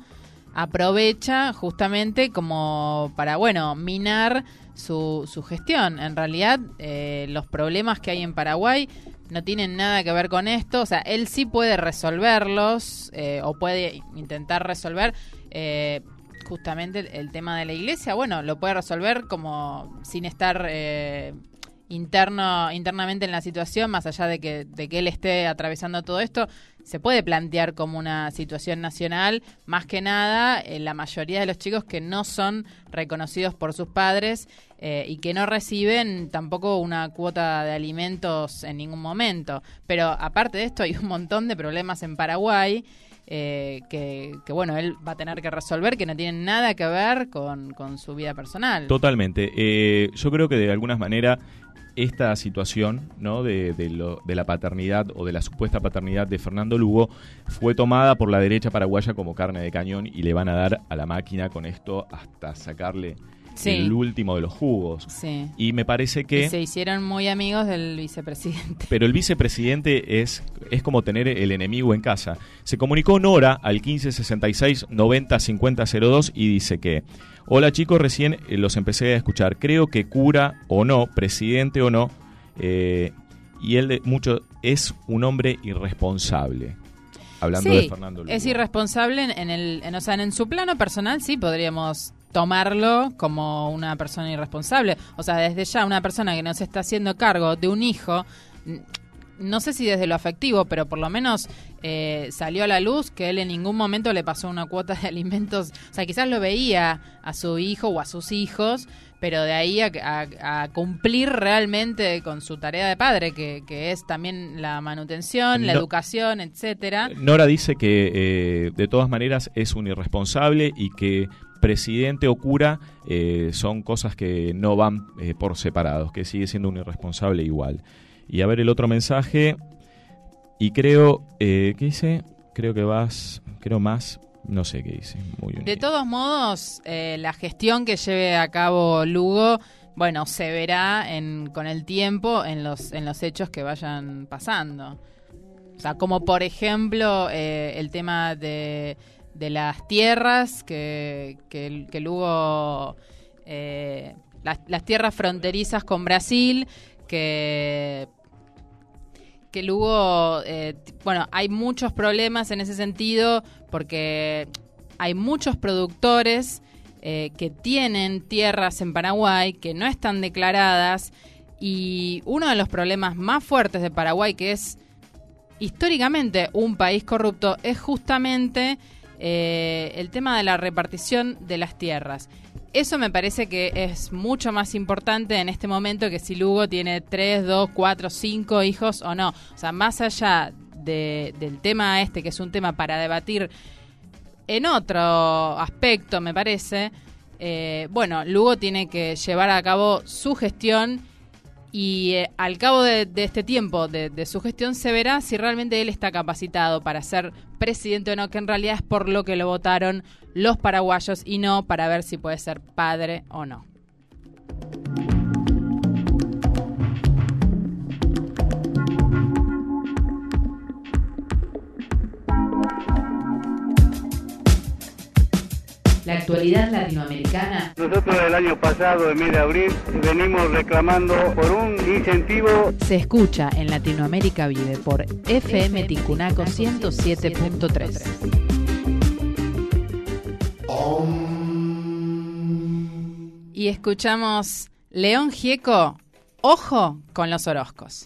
aprovecha justamente como para, bueno, minar su, su gestión. En realidad, eh, los problemas que hay en Paraguay no tienen nada que ver con esto. O sea, él sí puede resolverlos, eh, o puede intentar resolver eh, justamente el, el tema de la iglesia. Bueno, lo puede resolver como sin estar eh, interno internamente en la situación, más allá de que, de que él esté atravesando todo esto. Se puede plantear como una situación nacional, más que nada eh, la mayoría de los chicos que no son reconocidos por sus padres eh, y que no reciben tampoco una cuota de alimentos en ningún momento. Pero aparte de esto hay un montón de problemas en Paraguay eh, que, que, bueno, él va a tener que resolver, que no tienen nada que ver con, con su vida personal. Totalmente. Eh, yo creo que de alguna manera esta situación, ¿no?, de, de, lo, de la paternidad o de la supuesta paternidad de Fernando Lugo fue tomada por la derecha paraguaya como carne de cañón y le van a dar a la máquina con esto hasta sacarle sí. el último de los jugos. Sí. Y me parece que... Y se hicieron muy amigos del vicepresidente. Pero el vicepresidente es, es como tener el enemigo en casa. Se comunicó Nora al quince sesenta y seis noventa cincuenta cero dos y dice que: hola chicos, recién eh, los empecé a escuchar. Creo que cura o no, presidente o no, eh, y él de mucho es un hombre irresponsable. Hablando sí, de Fernando Lugo. Es irresponsable en, en el, en, o sea, en su plano personal sí podríamos tomarlo como una persona irresponsable. O sea, desde ya una persona que no se está haciendo cargo de un hijo, no sé si desde lo afectivo, pero por lo menos eh, salió a la luz que él en ningún momento le pasó una cuota de alimentos. O sea, quizás lo veía a su hijo o a sus hijos, pero de ahí a, a, a cumplir realmente con su tarea de padre, que, que es también la manutención, la no, educación, etcétera. Nora dice que eh, de todas maneras es un irresponsable y que presidente o cura eh, son cosas que no van eh, por separados, que sigue siendo un irresponsable igual. Y a ver el otro mensaje, y creo, eh, ¿qué dice? Creo que vas, creo más, no sé qué dice. Muy bien. De todos modos, eh, la gestión que lleve a cabo Lugo, bueno, se verá en, con el tiempo en los, en los hechos que vayan pasando. O sea, como por ejemplo eh, el tema de, de las tierras, que, que, que Lugo, eh, las, las tierras fronterizas con Brasil, que... que Lugo, eh, bueno, hay muchos problemas en ese sentido porque hay muchos productores eh, que tienen tierras en Paraguay que no están declaradas, y uno de los problemas más fuertes de Paraguay, que es históricamente un país corrupto, es justamente eh, el tema de la repartición de las tierras. Eso me parece que es mucho más importante en este momento que si Lugo tiene tres, dos, cuatro, cinco hijos o no. O sea, más allá de, del tema este, que es un tema para debatir en otro aspecto, me parece, eh, bueno, Lugo tiene que llevar a cabo su gestión y eh, al cabo de, de este tiempo de, de su gestión se verá si realmente él está capacitado para ser presidente o no, que en realidad es por lo que lo votaron los paraguayos y no para ver si puede ser padre o no. La actualidad latinoamericana. Nosotros el año pasado, en mes de abril, venimos reclamando por un incentivo. Se escucha en Latinoamérica Vive por F M Tincunaco ciento siete punto tres. Y escuchamos León Gieco, ojo con los Orozcos.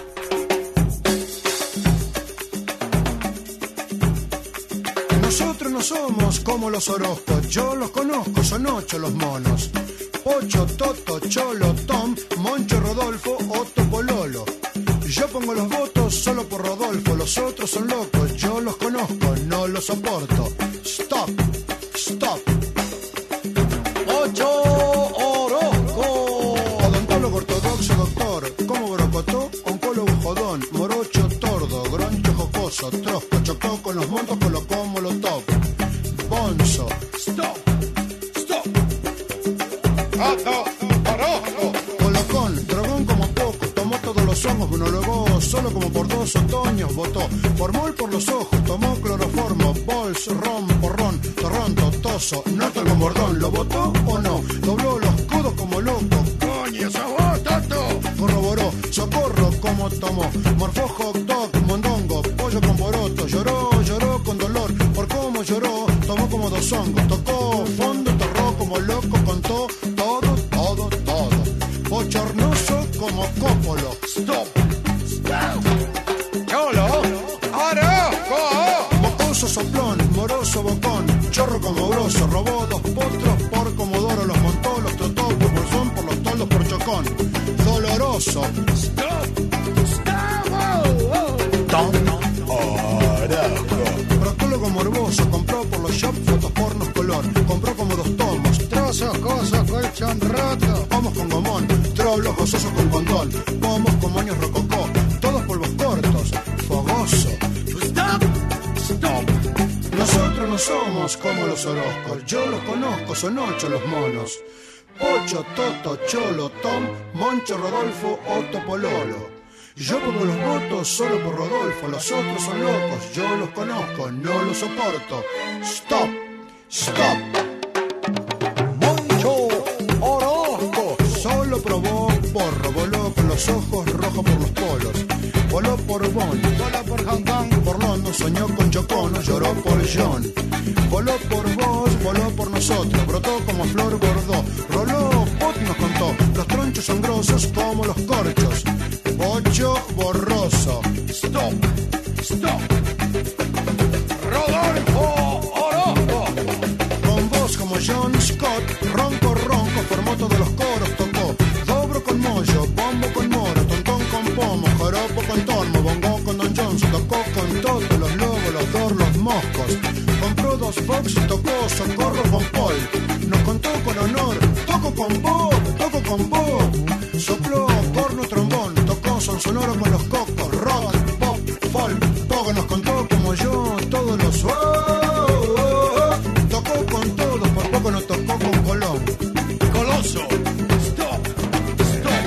Nosotros no somos como los Orozcos, yo los conozco, son ocho los monos. Pocho, Toto, Cholo, Tom, Moncho, Rodolfo, Otto, Pololo. Yo pongo los votos solo por Rodolfo, los otros son locos, yo los conozco, no los soporto. Stop, stop. Ocho Orozco. Odontólogo ortodoxo, doctor, como brocotó, oncólogo jodón, morocho tordo, groncho jocoso, trosco, chocó con los montos, colocó molotov. Bonzo. Stop, stop. Ocho Orozco. Colocón, drogón como poco, tomó todos los hongos, monologó solo como por dos otoños, votó. Formol por los ojos, tomó cloroformo, bols, ron, porrón, torrón, totoso, noto con bordón, ¿lo votó o no? Dobló los codos como loco, coño, sos vos, Toto. Corroboró, socorro como tomó, morfó hot dog, mondongo, pollo con poroto, lloró, lloró con dolor, por cómo lloró, tomó como dos hongos, tocó fondo, torró como loco, contó todo, todo, todo. Bochornoso como cópolo. Stop. Stop. Cholo. Orozco. Mocoso soplón, moroso bocón, chorro como grosso, robó dos potros por comodoro, los montó, los trató por bolsón, por los toldos por chocón. Doloroso. Stop. Stop. Tom Orozco. Proctólogo morboso, compró por los shops fotos pornos color, compró como dos tomos, trozos, cosos, colchón roto, pomos con gomón, trollos gozosos con condón, pomos con moños rococó, todos polvos cortos, fogoso. Stop, stop. Nosotros no somos como los Orozcos, yo los conozco, son ocho los monos. Pocho, Toto, Cholo, Tom, Moncho, Rodolfo, Otto, Pololo. Yo pongo los votos solo por Rodolfo, los otros son locos, yo los conozco, no los soporto. Stop, stop. Moncho Orozco. Solo probó porro, voló con los ojos rojos por los polos. Voló por Bonn, voló por Hong Kong, por London, soñó con Chocono, lloró por John. Voló por vos, voló por nosotros, brotó como flor bordó. Roló, Pot nos contó, los tronchos son grosos como los corchos. Bocho borroso. Stop, stop. Rodolfo Orozco. Con voz como John Scott, ronco, ronco, formó todos los coros, tocó. Dobro con mollo, bombo con moro, tontón con pomo, joropo con tormo, bongo con Don Johnson, tocó con todos los lobos, los dor, los moscos. Compró dos Fox, tocó socorro con Paul. Nos contó con honor, toco con Bob, toco con Bob. Sopló corno, trombón, tocó son sonoro con los cocos, rock, pop, folk. Pogo nos contó como yo, todos los... Oh, oh, oh. Tocó con todos, por poco no tocó con Colón. Coloso. Stop, stop.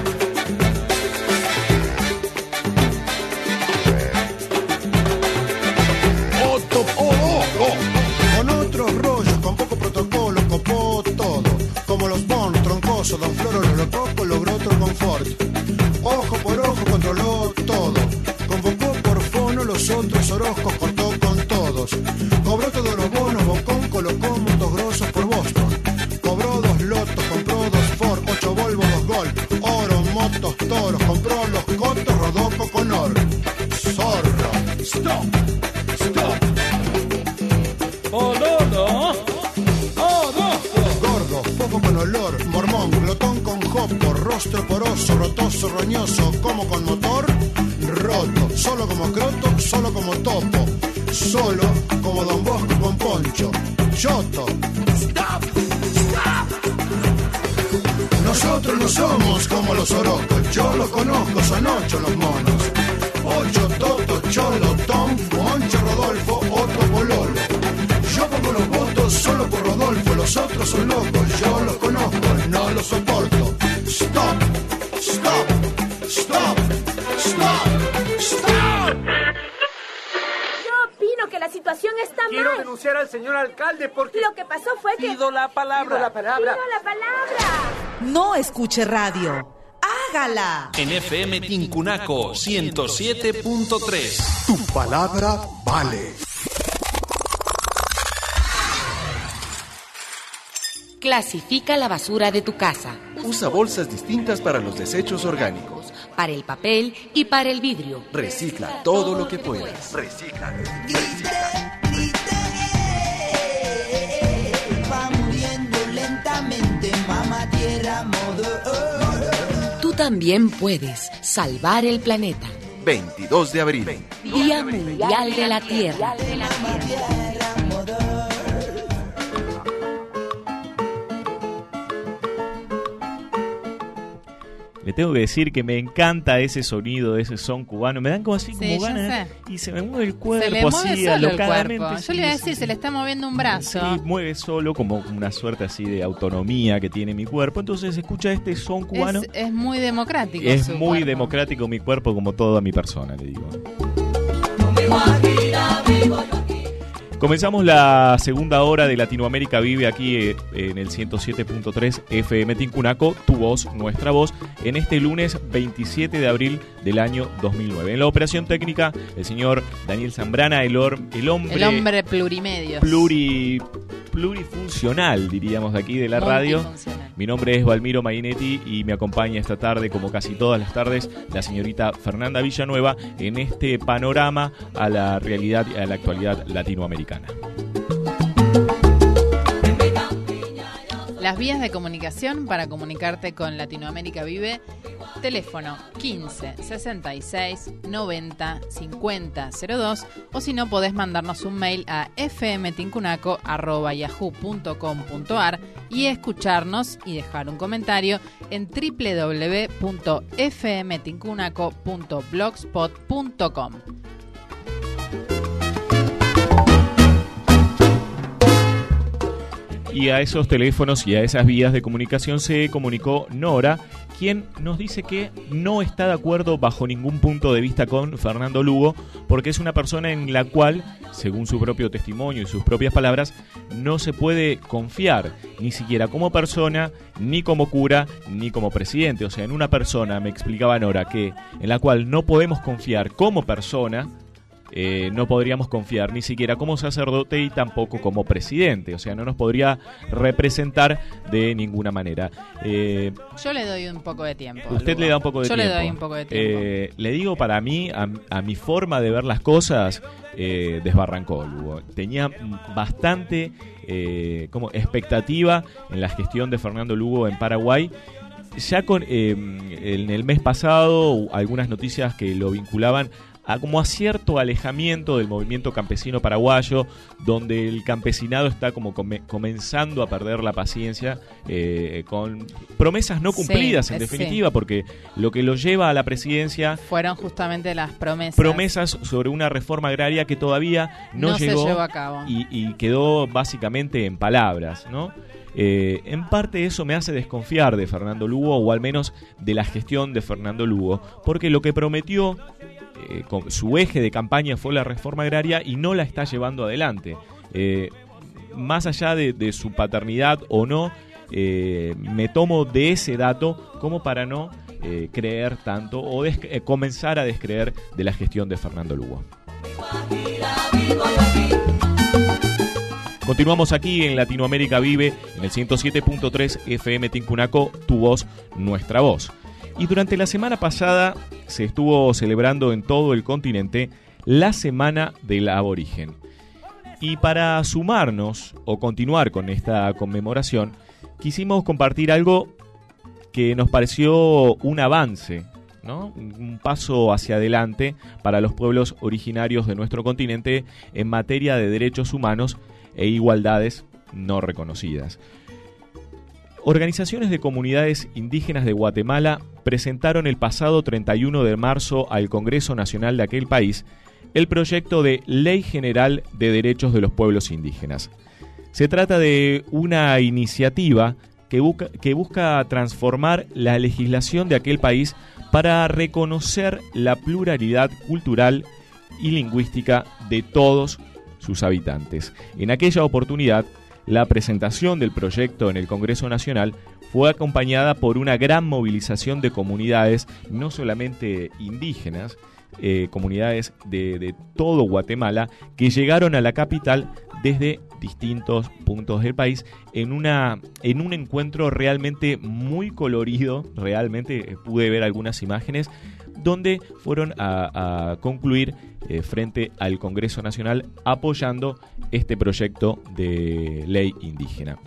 Otto Orozco. Con otros rollos, con poco protocolo, copó todo. Como los Bon, troncoso, Don Floro, los lococos, logró otro confort. Ojo por ojo controló todo. Convocó por fono los otros Orozcos, cortó con todos. Cobró todos los bonos, Bocón colocó motos grosos por Boston. Cobró dos lotos, compró dos Ford, ocho Volvo, dos Gol. Oro, motos, toros, compró los cotos, Rodolfo con or. Zorro. Stop, stop. Pololo. Orozco. Gordo, poco con olor, mormón, glotón con jopo, rostro poroso, rotoso, roñoso, como con motor, roto, solo como croto, solo como topo, solo como Don Bosco con poncho, choto. Stop, stop. Nosotros no somos como los Orozcos, yo los conozco, son ocho los monos. Ocho, Toto, Cholo, Tom, Moncho, Rodolfo, Otto, Pololo. Yo pongo los votos solo por Rodolfo, los otros son locos, yo los conozco, no los soporto. Stop, stop, stop, stop, stop. Yo opino que la situación situación está mal. Quiero denunciar al señor alcalde porque... Lo que pasó fue que... Pido la palabra. Pido la palabra. Pido la palabra. No escuche radio. Hágala. En F M Tincunaco ciento siete punto tres. Tu palabra vale. Clasifica la basura de tu casa. Usa bolsas distintas para los desechos orgánicos, para el papel y para el vidrio. Recicla todo lo que puedas. Recicla, recicla. Va muriendo lentamente, mamá tierra, modo. Tú también puedes salvar el planeta. veintidós de abril. Día Mundial de la Tierra. Le tengo que decir que me encanta ese sonido, ese son cubano. Me dan como así, Sí, como yo ganas. sé. Y se me mueve el cuerpo Se le mueve así, solo el alocadamente. cuerpo. Yo sí, le iba a sí, decir, sí. se le está moviendo un brazo. Sí, mueve solo, como una suerte así de autonomía que tiene mi cuerpo. Entonces escucha este son cubano. Es, es muy democrático. Es su muy cuerpo. democrático mi cuerpo, como toda mi persona, le digo. Comenzamos la segunda hora de Latinoamérica Vive aquí eh, en el ciento siete punto tres F M Tincunaco, tu voz, nuestra voz, en este lunes veintisiete de abril del año dos mil nueve. En la operación técnica, el señor Daniel Zambrana, el, or, el hombre... El hombre plurimedios. Pluri, plurifuncional, diríamos de aquí de la radio. Mi nombre es Valmiro Mainetti y me acompaña esta tarde, como casi todas las tardes, la señorita Fernanda Villanueva en este panorama a la realidad y a la actualidad latinoamericana. Las vías de comunicación para comunicarte con Latinoamérica Vive: teléfono quince, sesenta y seis, noventa, cincuenta, cero dos, o si no podés mandarnos un mail a f m tincunaco arroba yahoo punto com punto a r y escucharnos y dejar un comentario en w w w punto f m tincunaco punto blogspot punto com. Y a esos teléfonos y a esas vías de comunicación se comunicó Nora, quien nos dice que no está de acuerdo bajo ningún punto de vista con Fernando Lugo, porque es una persona en la cual, según su propio testimonio y sus propias palabras, no se puede confiar, ni siquiera como persona, ni como cura, ni como presidente. O sea, en una persona, me explicaba Nora, que en la cual no podemos confiar como persona, Eh, no podríamos confiar ni siquiera como sacerdote y tampoco como presidente, o sea, no nos podría representar de ninguna manera. Eh, Yo le doy un poco de tiempo. usted Lugo. le da un poco de Yo tiempo. Yo le doy un poco de tiempo. Eh, le digo, para mí, a, a mi forma de ver las cosas, eh, desbarrancó Lugo. Tenía bastante eh, como expectativa en la gestión de Fernando Lugo en Paraguay. Ya con eh, en el mes pasado, algunas noticias que lo vinculaban a como a cierto alejamiento del movimiento campesino paraguayo, donde el campesinado está como come, comenzando a perder la paciencia eh, con promesas no cumplidas, sí, en definitiva, sí. Porque lo que lo lleva a la presidencia fueron justamente las promesas. Promesas sobre una reforma agraria que todavía no, no llegó se llevó a cabo. Y, y quedó básicamente en palabras, ¿no? Eh, en parte eso me hace desconfiar de Fernando Lugo, o al menos de la gestión de Fernando Lugo, porque lo que prometió, Eh, con su eje de campaña fue la reforma agraria y no la está llevando adelante. Eh, más allá de, de su paternidad o no, eh, me tomo de ese dato como para no eh, creer tanto o des- eh, comenzar a descreer de la gestión de Fernando Lugo. Continuamos aquí en Latinoamérica Vive, en el ciento siete punto tres F M Tincunaco, tu voz, nuestra voz. Y durante la semana pasada se estuvo celebrando en todo el continente la Semana del Aborigen. Y para sumarnos o continuar con esta conmemoración, quisimos compartir algo que nos pareció un avance, ¿no? Un paso hacia adelante para los pueblos originarios de nuestro continente en materia de derechos humanos e igualdades no reconocidas. Organizaciones de comunidades indígenas de Guatemala presentaron el pasado treinta y uno de marzo al Congreso Nacional de aquel país el proyecto de Ley General de Derechos de los Pueblos Indígenas. Se trata de una iniciativa que busca, que busca transformar la legislación de aquel país para reconocer la pluralidad cultural y lingüística de todos sus habitantes. En aquella oportunidad, la presentación del proyecto en el Congreso Nacional fue acompañada por una gran movilización de comunidades, no solamente indígenas, eh, comunidades de, de todo Guatemala, que llegaron a la capital desde distintos puntos del país en una en un encuentro realmente muy colorido. Realmente eh, pude ver algunas imágenes donde fueron a, a concluir eh, frente al Congreso Nacional apoyando este proyecto de ley indígena.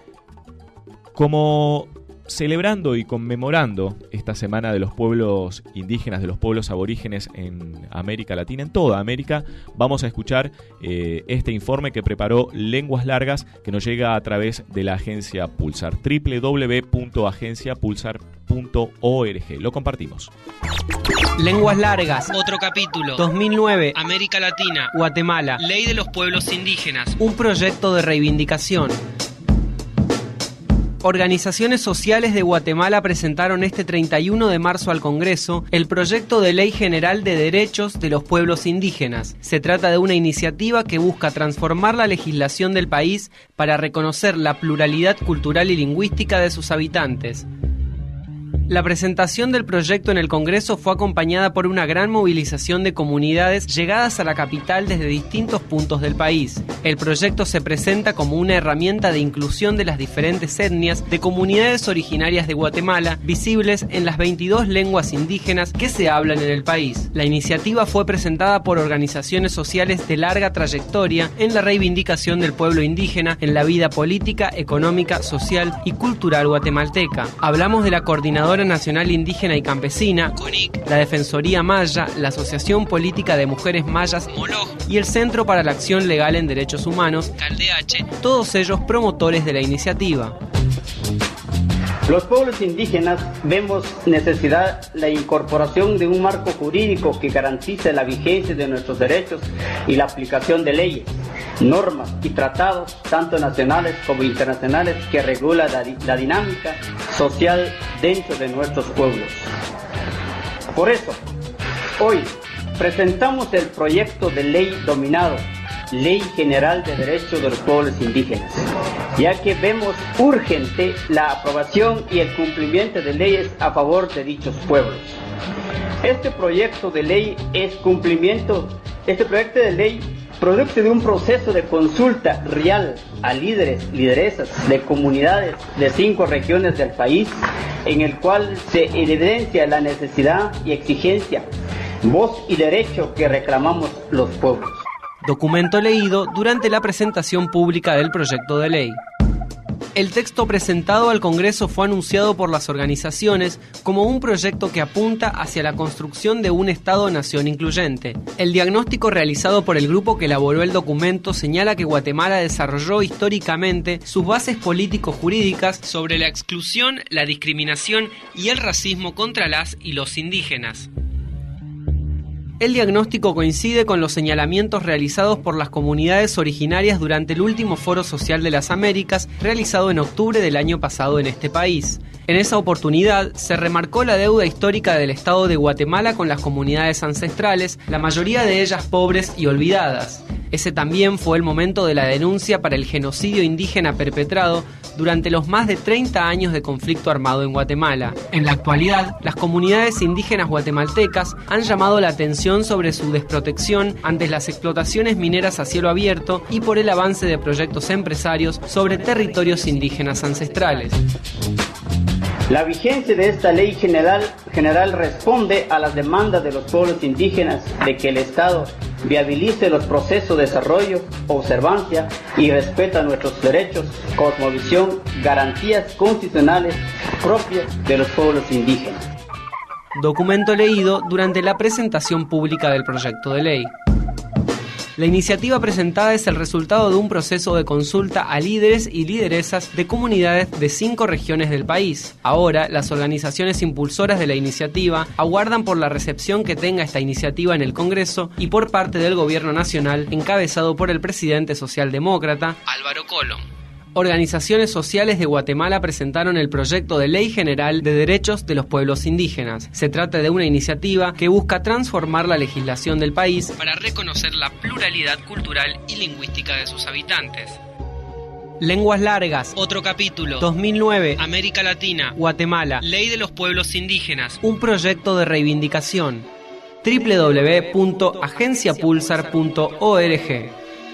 Como celebrando y conmemorando esta Semana de los Pueblos Indígenas, de los pueblos aborígenes en América Latina, en toda América, vamos a escuchar eh, este informe que preparó Lenguas Largas, que nos llega a través de la agencia Pulsar, doble u doble u doble u punto agencia pulsar punto org. Lo compartimos. Lenguas Largas, otro capítulo, dos mil nueve, América Latina, Guatemala, Ley de los Pueblos Indígenas, un proyecto de reivindicación. Organizaciones sociales de Guatemala presentaron este treinta y uno de marzo al Congreso el proyecto de Ley General de Derechos de los Pueblos Indígenas. Se trata de una iniciativa que busca transformar la legislación del país para reconocer la pluralidad cultural y lingüística de sus habitantes. La presentación del proyecto en el Congreso fue acompañada por una gran movilización de comunidades llegadas a la capital desde distintos puntos del país. El proyecto se presenta como una herramienta de inclusión de las diferentes etnias de comunidades originarias de Guatemala, visibles en las veintidós lenguas indígenas que se hablan en el país. La iniciativa fue presentada por organizaciones sociales de larga trayectoria en la reivindicación del pueblo indígena en la vida política, económica, social y cultural guatemalteca. Hablamos de la Coordinadora Nacional Indígena y Campesina, CONIC, la Defensoría Maya, la Asociación Política de Mujeres Mayas, MOLOG, y el Centro para la Acción Legal en Derechos Humanos, CALDH, todos ellos promotores de la iniciativa. Los pueblos indígenas vemos necesidad la incorporación de un marco jurídico que garantice la vigencia de nuestros derechos y la aplicación de leyes, normas y tratados, tanto nacionales como internacionales, que regula la, la dinámica social dentro de nuestros pueblos. Por eso, hoy presentamos el proyecto de ley dominado Ley General de Derechos de los Pueblos Indígenas, ya que vemos urgente la aprobación y el cumplimiento de leyes a favor de dichos pueblos. Este proyecto de ley es cumplimiento, este proyecto de ley producto de un proceso de consulta real a líderes, lideresas de comunidades de cinco regiones del país, en el cual se evidencia la necesidad y exigencia, voz y derecho que reclamamos los pueblos. Documento leído durante la presentación pública del proyecto de ley. El texto presentado al Congreso fue anunciado por las organizaciones como un proyecto que apunta hacia la construcción de un Estado-nación incluyente. El diagnóstico realizado por el grupo que elaboró el documento señala que Guatemala desarrolló históricamente sus bases político-jurídicas sobre la exclusión, la discriminación y el racismo contra las y los indígenas. El diagnóstico coincide con los señalamientos realizados por las comunidades originarias durante el último Foro Social de las Américas, realizado en octubre del año pasado en este país. En esa oportunidad se remarcó la deuda histórica del Estado de Guatemala con las comunidades ancestrales, la mayoría de ellas pobres y olvidadas. Ese también fue el momento de la denuncia para el genocidio indígena perpetrado durante los más de treinta años de conflicto armado en Guatemala. En la actualidad, las comunidades indígenas guatemaltecas han llamado la atención sobre su desprotección ante las explotaciones mineras a cielo abierto y por el avance de proyectos empresarios sobre territorios indígenas ancestrales. La vigencia de esta ley general, general responde a las demandas de los pueblos indígenas de que el Estado viabilice los procesos de desarrollo, observancia y respeta nuestros derechos, cosmovisión, garantías constitucionales propias de los pueblos indígenas. Documento leído durante la presentación pública del proyecto de ley. La iniciativa presentada es el resultado de un proceso de consulta a líderes y lideresas de comunidades de cinco regiones del país. Ahora, las organizaciones impulsoras de la iniciativa aguardan por la recepción que tenga esta iniciativa en el Congreso y por parte del Gobierno Nacional, encabezado por el presidente socialdemócrata Álvaro Colom. Organizaciones sociales de Guatemala presentaron el proyecto de Ley General de Derechos de los Pueblos Indígenas. Se trata de una iniciativa que busca transformar la legislación del país para reconocer la pluralidad cultural y lingüística de sus habitantes. Lenguas largas, otro capítulo. dos mil nueve, América Latina, Guatemala, Ley de los Pueblos Indígenas, un proyecto de reivindicación. doble u doble u doble u punto agencia pulsar punto org.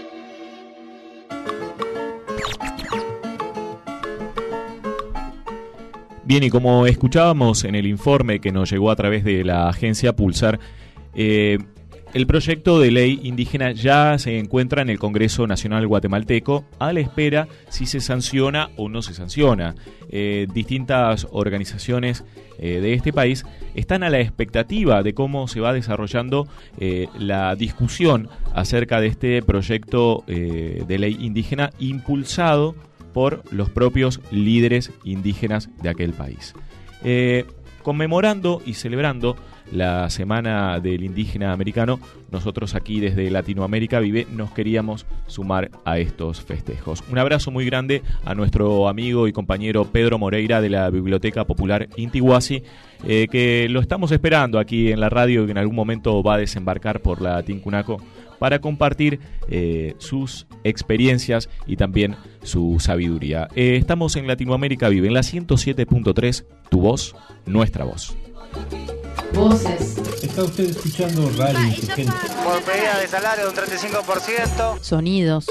Bien, y como escuchábamos en el informe que nos llegó a través de la agencia Pulsar, eh, el proyecto de ley indígena ya se encuentra en el Congreso Nacional Guatemalteco a la espera si se sanciona o no se sanciona. Eh, distintas organizaciones eh, de este país están a la expectativa de cómo se va desarrollando eh, la discusión acerca de este proyecto eh, de ley indígena impulsado por los propios líderes indígenas de aquel país. Eh, conmemorando y celebrando la Semana del Indígena Americano, nosotros aquí desde Latinoamérica Vive nos queríamos sumar a estos festejos. Un abrazo muy grande a nuestro amigo y compañero Pedro Moreira de la Biblioteca Popular Intihuasi, eh, que lo estamos esperando aquí en la radio y que en algún momento va a desembarcar por la Tincunaco para compartir eh, sus experiencias y también su sabiduría. Eh, estamos en Latinoamérica Vive, en la ciento siete punto tres, tu voz, nuestra voz. Voces. Está usted escuchando Radio Insurgente. Por pedida de salario de un treinta y cinco por ciento. Sonidos.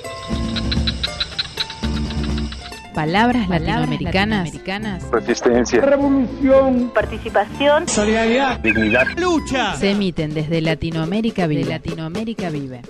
Palabras, Palabras latinoamericanas. latinoamericanas. Resistencia. Revolución. Participación. Solidaridad. Dignidad. Lucha. Se emiten desde Latinoamérica Vive. De Latinoamérica Vive.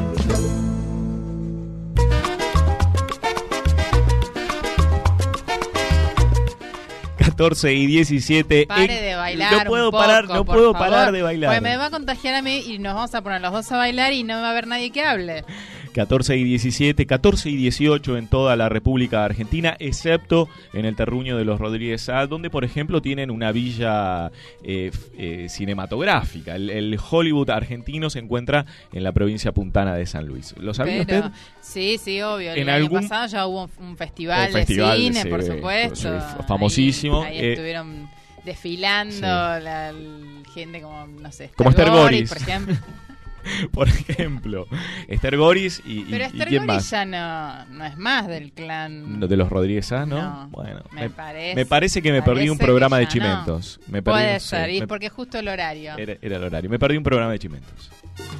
catorce y diecisiete. Pare de bailar. No puedo un poco, parar, no por puedo favor, parar de bailar. Pues me va a contagiar a mí y nos vamos a poner los dos a bailar y no va a haber nadie que hable. catorce y diecisiete, catorce y dieciocho en toda la República Argentina, excepto en el terruño de los Rodríguez Saá, donde por ejemplo tienen una villa eh, eh, cinematográfica. El, el Hollywood argentino se encuentra en la provincia puntana de San Luis. ¿Lo sabía Pero, usted? Sí, sí, obvio. El En año algún- pasado ya hubo un, un festival, Un festival, de cine, sí, por supuesto. sí, famosísimo. Ahí, ahí Eh, estuvieron desfilando sí. la, la gente como, no sé, Como Esther Goris. por ejemplo. Por ejemplo, Esther Goris y, y- Pero y Esther quién Goris más. ya no, no es más del clan. No, de los Rodríguez Saá, ¿no? No, bueno, me parece- me parece que me perdí un parece programa que de ya Chimentos. no. Me perdí, Puede sí, ser, y me- porque justo el horario. era, era el horario. Me perdí un programa de Chimentos.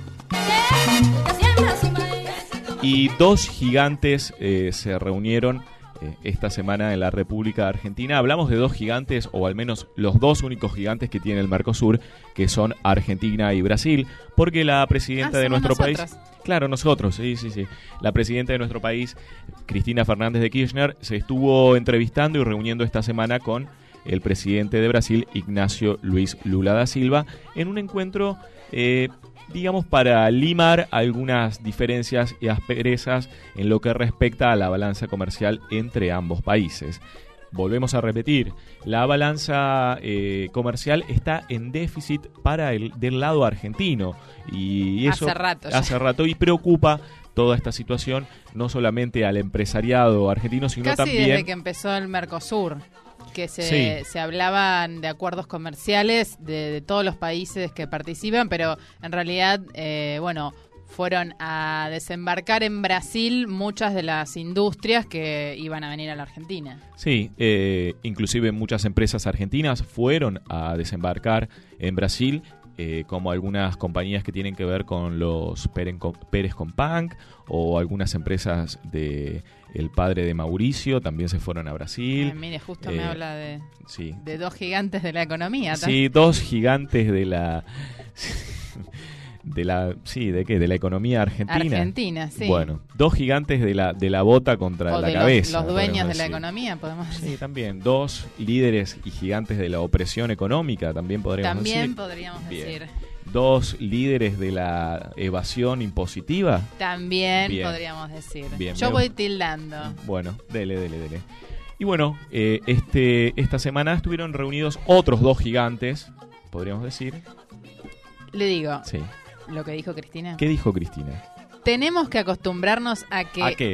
Y dos gigantes eh, se reunieron eh, esta semana en la República Argentina. Hablamos de dos gigantes, o al menos los dos únicos gigantes que tiene el Mercosur, que son Argentina y Brasil, porque la presidenta Ah, de somos nuestro nosotros. país... Claro, nosotros, sí, sí, sí. La presidenta de nuestro país, Cristina Fernández de Kirchner, se estuvo entrevistando y reuniendo esta semana con el presidente de Brasil, Ignacio Luis Lula da Silva, en un encuentro... Eh, digamos, para limar algunas diferencias y asperezas en lo que respecta a la balanza comercial entre ambos países. Volvemos a repetir, la balanza eh, comercial está en déficit para el del lado argentino y eso Hace rato ya. hace rato y preocupa toda esta situación no solamente al empresariado argentino, sino Casi también desde que empezó el Mercosur, que se, Sí. se hablaban de acuerdos comerciales de, de todos los países que participan, pero en realidad, eh, bueno, fueron a desembarcar en Brasil muchas de las industrias que iban a venir a la Argentina. Sí, eh, inclusive muchas empresas argentinas fueron a desembarcar en Brasil, eh, como algunas compañías que tienen que ver con los Pérez, Pérez Companc o algunas empresas de el padre de Mauricio también se fueron a Brasil. Eh, mire, justo Eh, me habla de, sí. de dos gigantes de la economía. Sí, dos gigantes de la de la sí, ¿de qué? De la economía argentina. Argentina, sí. Bueno, dos gigantes de la de la bota contra O la de los- cabeza. los, dueños podemos de la decir. economía, podemos decir. Sí, también dos líderes y gigantes de la opresión económica, también podríamos También decir. podríamos Bien. decir. Dos líderes de la evasión impositiva. También Bien. podríamos decir. Bien, Yo me- voy tildando. Bueno, dele, dele, dele. Y bueno, eh, este esta semana estuvieron reunidos otros dos gigantes, podríamos decir. Le digo, Sí. lo que dijo Cristina. ¿Qué dijo Cristina? Tenemos que acostumbrarnos a que ¿A qué?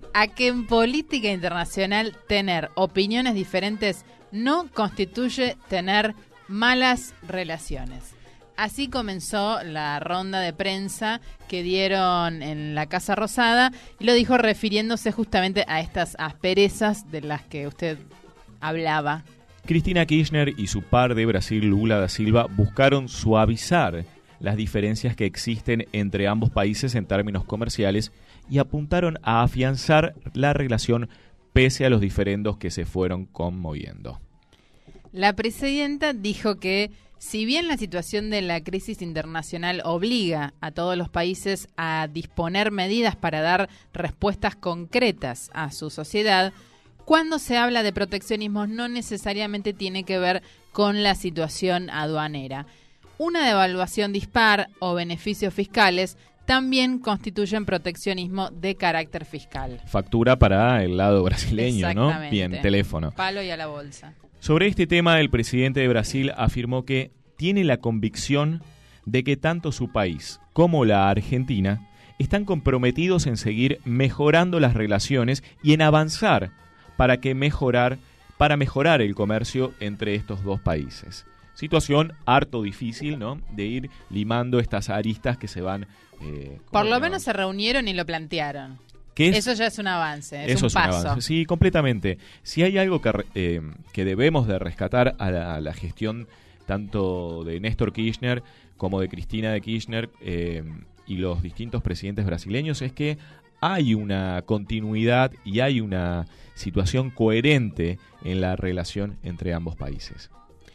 a que en política internacional tener opiniones diferentes no constituye tener malas relaciones. Así comenzó la ronda de prensa que dieron en la Casa Rosada y lo dijo refiriéndose justamente a estas asperezas de las que usted hablaba. Cristina Kirchner y su par de Brasil, Lula da Silva, buscaron suavizar las diferencias que existen entre ambos países en términos comerciales y apuntaron a afianzar la relación pese a los diferendos que se fueron conmoviendo. La presidenta dijo que si bien la situación de la crisis internacional obliga a todos los países a disponer medidas para dar respuestas concretas a su sociedad, cuando se habla de proteccionismo no necesariamente tiene que ver con la situación aduanera. Una devaluación dispar o beneficios fiscales también constituyen proteccionismo de carácter fiscal. Factura para el lado brasileño, ¿no? Bien, teléfono. Palo y a la bolsa. Sobre este tema, el presidente de Brasil afirmó que tiene la convicción de que tanto su país como la Argentina están comprometidos en seguir mejorando las relaciones y en avanzar para que mejorar, para mejorar el comercio entre estos dos países. Situación harto difícil, ¿no? De ir limando estas aristas que se van... Eh, Por lo menos se reunieron y lo plantearon. Es, eso ya es un avance, es eso un es paso. Un avance. Sí, completamente. Si hay algo que, eh, que debemos de rescatar a la, a la gestión tanto de Néstor Kirchner como de Cristina de Kirchner eh, y los distintos presidentes brasileños es que hay una continuidad y hay una situación coherente en la relación entre ambos países.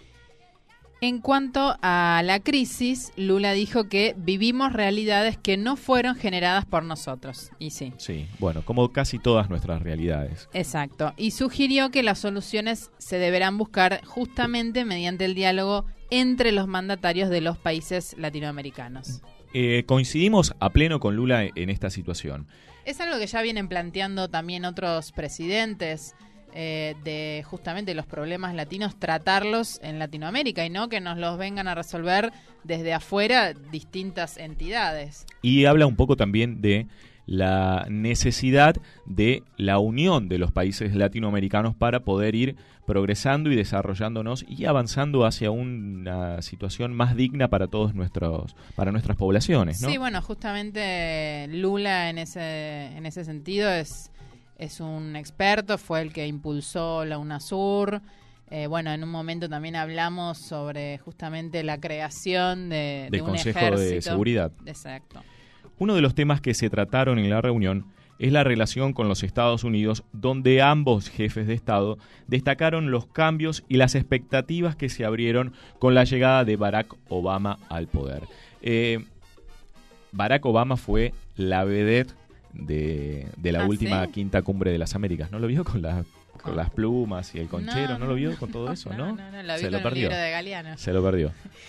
En cuanto a la crisis, Lula dijo que vivimos realidades que no fueron generadas por nosotros. Y sí. Sí, bueno, como casi todas nuestras realidades. Exacto. Y sugirió que las soluciones se deberán buscar justamente mediante el diálogo entre los mandatarios de los países latinoamericanos. Eh, coincidimos a pleno con Lula en esta situación. Es algo que ya vienen planteando también otros presidentes. Eh, de justamente los problemas latinos, tratarlos en Latinoamérica y no que nos los vengan a resolver desde afuera distintas entidades. Y habla un poco también de la necesidad de la unión de los países latinoamericanos para poder ir progresando y desarrollándonos y avanzando hacia una situación más digna para todos nuestros, para nuestras poblaciones, ¿no? Sí, bueno, justamente Lula en ese, en ese sentido es Es un experto, fue el que impulsó la UNASUR. Eh, bueno, en un momento también hablamos sobre justamente la creación de, de del un Consejo ejército de Seguridad. Exacto. Uno de los temas que se trataron en la reunión es la relación con los Estados Unidos, donde ambos jefes de Estado destacaron los cambios y las expectativas que se abrieron con la llegada de Barack Obama al poder. Eh, Barack Obama fue la vedette de, de la ¿Ah, última sí? quinta cumbre de las Américas. ¿No lo vio con, la, con las plumas y el conchero? No, ¿No lo vio con todo eso? No, No, no, no, lo vi Se con lo el perdió. libro de Galeano. Se lo perdió.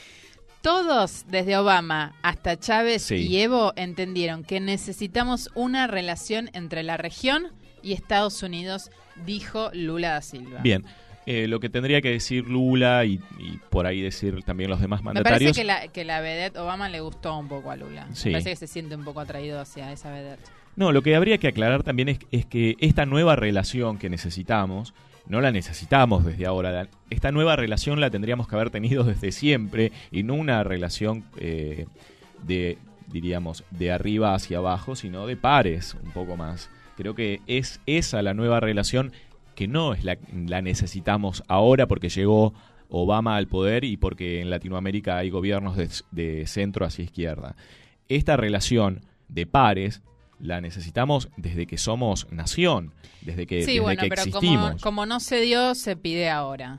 Todos, desde Obama hasta Chávez Sí. y Evo, entendieron que necesitamos una relación entre la región y Estados Unidos, dijo Lula da Silva. Bien. Eh, lo que tendría que decir Lula y, y por ahí decir también los demás Me mandatarios. parece que la, que la vedette Obama le gustó un poco a Lula. Sí. Me parece que se siente un poco atraído hacia esa vedette. No, lo que habría que aclarar también es, es que esta nueva relación que necesitamos, no la necesitamos desde ahora. La, esta nueva relación la tendríamos que haber tenido desde siempre y no una relación eh, de, diríamos, de arriba hacia abajo, sino de pares un poco más. Creo que es esa la nueva relación que no es la, la necesitamos ahora porque llegó Obama al poder y porque en Latinoamérica hay gobiernos de, de centro hacia izquierda. Esta relación de pares la necesitamos desde que somos nación, desde que, Sí, desde bueno, que pero existimos. como, como no se dio, se pide ahora.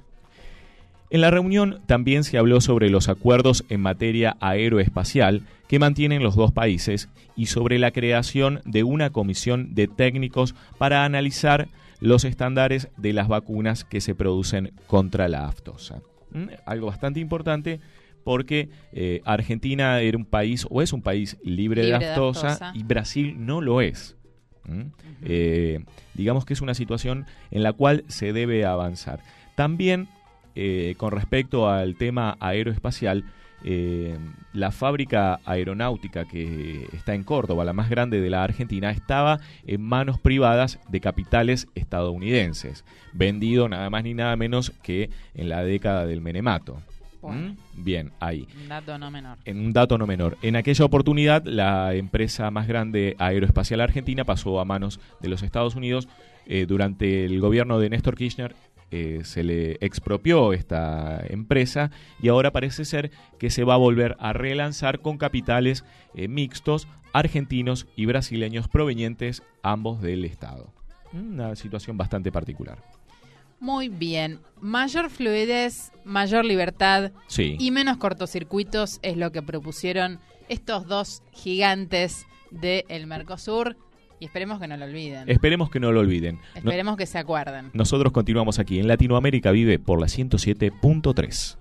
En la reunión también se habló sobre los acuerdos en materia aeroespacial que mantienen los dos países y sobre la creación de una comisión de técnicos para analizar los estándares de las vacunas que se producen contra la aftosa. ¿Mm? Algo bastante importante porque eh, Argentina era un país o es un país libre, Libre de, de aftosa, aftosa. y Brasil no lo es. ¿Mm? Uh-huh. eh, digamos que es una situación en la cual se debe avanzar. También eh, con respecto al tema aeroespacial, eh, la fábrica aeronáutica que está en Córdoba, la más grande de la Argentina, estaba en manos privadas de capitales estadounidenses, vendido nada más ni nada menos que en la década del Menemato. Bueno. ¿Mm? Bien, ahí. Un dato no menor. En un dato no menor. En aquella oportunidad, la empresa más grande aeroespacial argentina pasó a manos de los Estados Unidos. Eh, durante el gobierno de Néstor Kirchner eh, se le expropió esta empresa y ahora parece ser que se va a volver a relanzar con capitales eh, mixtos, argentinos y brasileños provenientes ambos del Estado. Una situación bastante particular. Muy bien. Mayor fluidez, mayor libertad sí. y menos cortocircuitos es lo que propusieron estos dos gigantes del Mercosur. Y esperemos que no lo olviden. Esperemos que no lo olviden. Esperemos no, que se acuerden. Nosotros continuamos aquí en Latinoamérica Vive por la ciento siete punto tres.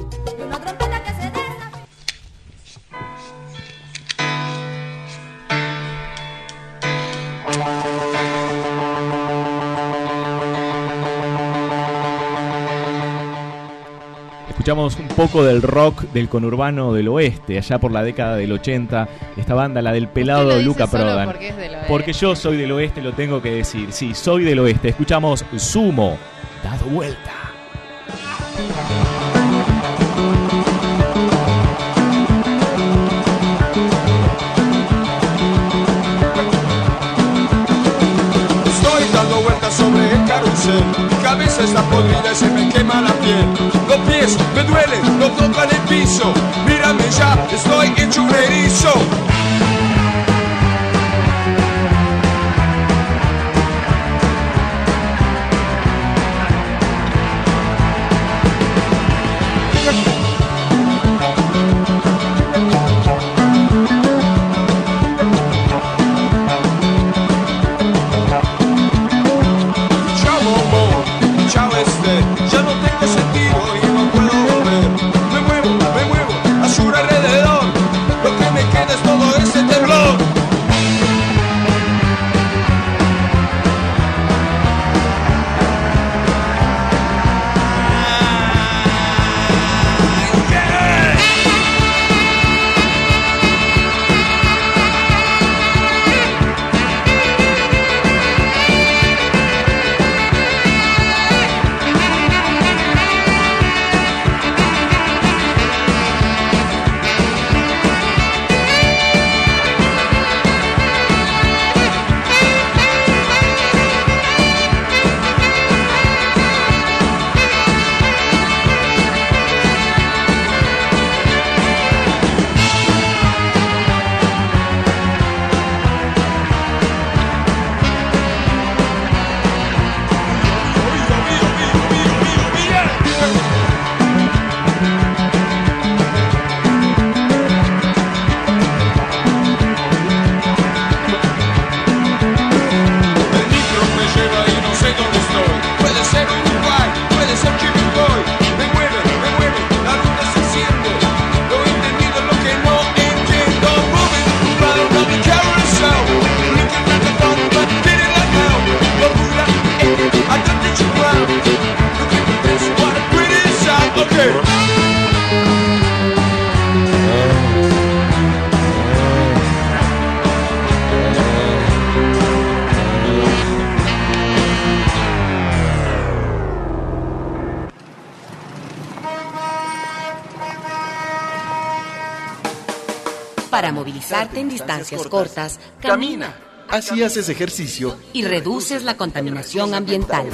Escuchamos un poco del rock del conurbano del oeste, allá por la década del ochenta, esta banda, la del pelado Luca Prodan. Porque, es del oeste. Porque yo soy del oeste, lo tengo que decir. Sí, soy del oeste. Escuchamos Sumo, dado vuelta. Estoy dando vueltas sobre el carrusel, mi cabeza está podrida y se me quema la piel. Los pies me duelen, no tocan el piso. Mírame ya, estoy hecho un erizo. Chao bombón, chao este, ya no tengo sentido y no puedo volver. Me muevo, me muevo, a su alrededor. Lo que me queda es todo ese temblor. Para movilizarte en distancias cortas, camina. Así haces ejercicio y reduces la contaminación ambiental.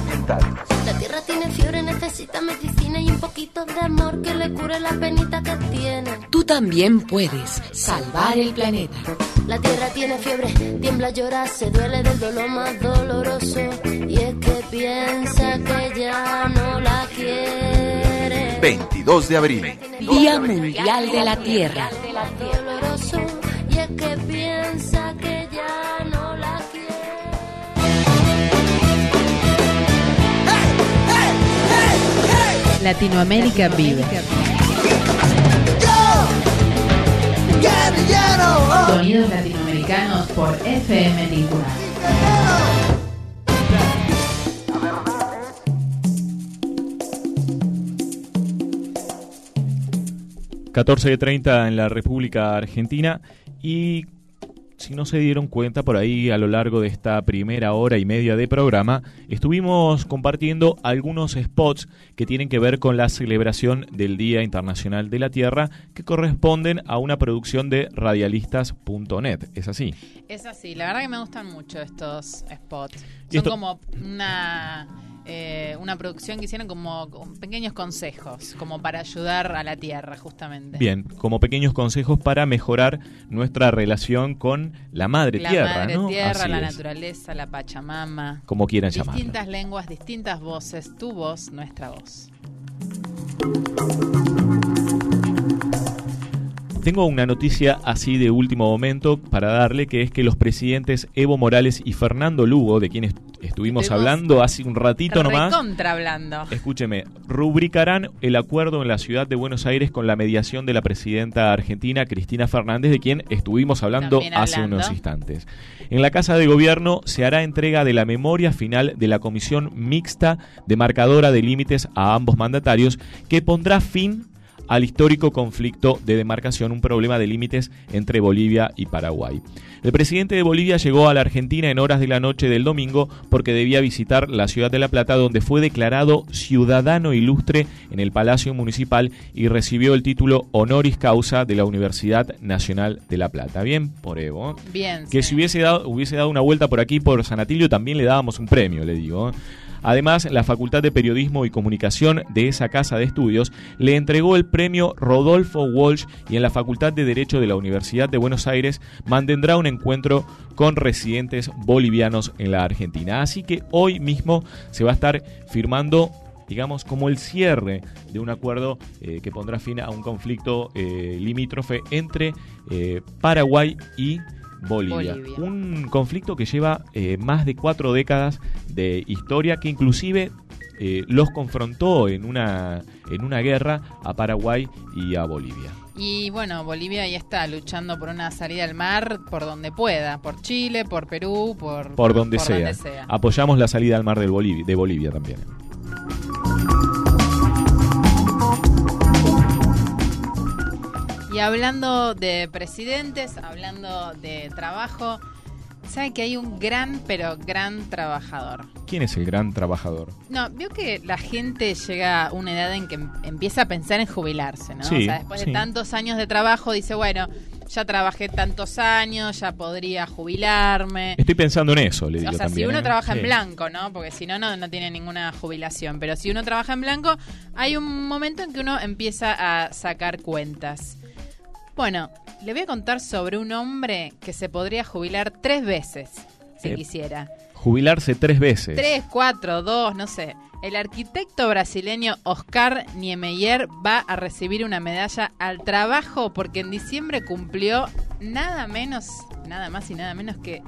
La tierra tiene fiebre, necesita medicina y un poquito de amor que le cure la penita que tiene. Tú también puedes salvar el planeta. La tierra tiene fiebre, tiembla, llora, se duele del dolor más doloroso. Y es que piensa que ya no la quiere. veintidós de abril. Día Mundial de la Tierra. Doloroso, y es que piensa que ya no la quiere. Latinoamérica Vive. Sonidos latinoamericanos por F M Tijuana. catorce treinta en la República Argentina y si no se dieron cuenta por ahí a lo largo de esta primera hora y media de programa, estuvimos compartiendo algunos spots que tienen que ver con la celebración del Día Internacional de la Tierra que corresponden a una producción de radialistas punto net. ¿Es así? Es así, la verdad que me gustan mucho estos spots. ¿Y Son esto? como una... Eh, una producción que hicieron como con pequeños consejos, como para ayudar a la tierra, justamente. Bien, como pequeños consejos para mejorar nuestra relación con la madre la tierra, madre ¿no? tierra, Así la es. naturaleza, la Pachamama. Como quieran llamarla. Distintas lenguas, distintas voces, tu voz, nuestra voz. Tengo una noticia así de último momento para darle, que es que los presidentes Evo Morales y Fernando Lugo, de quienes estuvimos Estuvimos hablando hace un ratito nomás, Recontra hablando. escúcheme, rubricarán el acuerdo en la ciudad de Buenos Aires con la mediación de la presidenta argentina Cristina Fernández, de quien estuvimos hablando También hace hablando. unos instantes. En la Casa de Gobierno se hará entrega de la memoria final de la Comisión Mixta Demarcadora de Límites a ambos mandatarios, que pondrá fin al histórico conflicto de demarcación, un problema de límites entre Bolivia y Paraguay. El presidente de Bolivia llegó a la Argentina en horas de la noche del domingo porque debía visitar la ciudad de La Plata, donde fue declarado ciudadano ilustre en el Palacio Municipal y recibió el título honoris causa de la Universidad Nacional de La Plata. Bien por Evo. ¿eh? Bien. Que sí. si hubiese dado, hubiese dado una vuelta por aquí, por San Atilio, también le dábamos un premio, le digo. ¿eh? Además, la Facultad de Periodismo y Comunicación de esa casa de estudios le entregó el premio Rodolfo Walsh, y en la Facultad de Derecho de la Universidad de Buenos Aires mantendrá un encuentro con residentes bolivianos en la Argentina. Así que hoy mismo se va a estar firmando, digamos, como el cierre de un acuerdo eh, que pondrá fin a un conflicto eh, limítrofe entre eh, Paraguay y Bolivia. Bolivia. Un conflicto que lleva eh, más de cuatro décadas de historia, que inclusive eh, los confrontó en una, en una guerra a Paraguay y a Bolivia. Y bueno, Bolivia ya está luchando por una salida al mar por donde pueda, por Chile, por Perú, por, Por donde, por sea. donde sea. Apoyamos la salida al mar del Bolivia, de Bolivia también. Y hablando de presidentes, hablando de trabajo, ¿sabe que hay un gran, pero gran trabajador? ¿Quién es el gran trabajador? No, veo que la gente llega a una edad en que em- empieza a pensar en jubilarse, ¿no? Sí, o sea, después sí. de tantos años de trabajo, dice, bueno, ya trabajé tantos años, ya podría jubilarme. Estoy pensando en eso, le digo O sea, también. si uno ¿eh? trabaja Sí. en blanco, ¿no? Porque si no, no, no tiene ninguna jubilación. Pero si uno trabaja en blanco, hay un momento en que uno empieza a sacar cuentas. Bueno, le voy a contar sobre un hombre que se podría jubilar tres veces, si Eh, quisiera. Jubilarse tres veces. Tres, cuatro, dos, no sé. El arquitecto brasileño Oscar Niemeyer va a recibir una medalla al trabajo porque en diciembre cumplió nada menos, nada más y nada menos que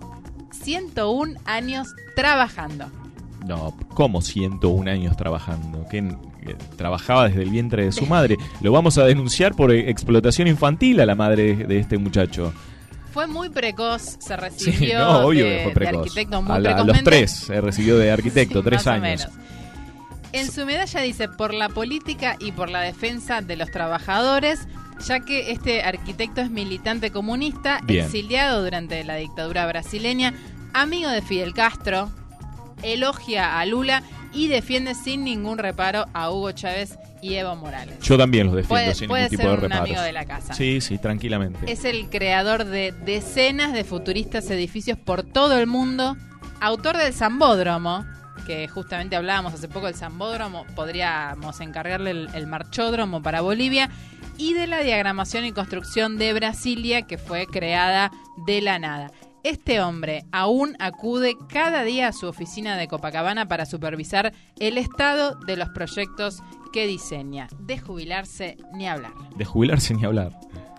ciento un años trabajando. No, ¿cómo ciento un años trabajando? Que eh, trabajaba desde el vientre de su madre. Lo vamos a denunciar por eh, explotación infantil a la madre de este muchacho. Fue muy precoz, se recibió Sí, no, obvio de, que fue de precoz. arquitecto muy a, la- a los precozmente. tres se recibió de arquitecto, Sí, tres más o años. menos. En su medalla dice por la política y por la defensa de los trabajadores, ya que este arquitecto es militante comunista, Bien. exiliado durante la dictadura brasileña, amigo de Fidel Castro, elogia a Lula y defiende sin ningún reparo a Hugo Chávez y Evo Morales. Yo también los defiendo Puede- sin puede ningún tipo ser de un reparos. amigo de la casa. Sí, sí, tranquilamente. Es el creador de decenas de futuristas edificios por todo el mundo, autor del Zambódromo, que justamente hablábamos hace poco del Zambódromo, podríamos encargarle el, el marchódromo para Bolivia, y de la diagramación y construcción de Brasilia, que fue creada de la nada. Este hombre aún acude cada día a su oficina de Copacabana para supervisar el estado de los proyectos que diseña. De jubilarse ni hablar. De jubilarse ni hablar.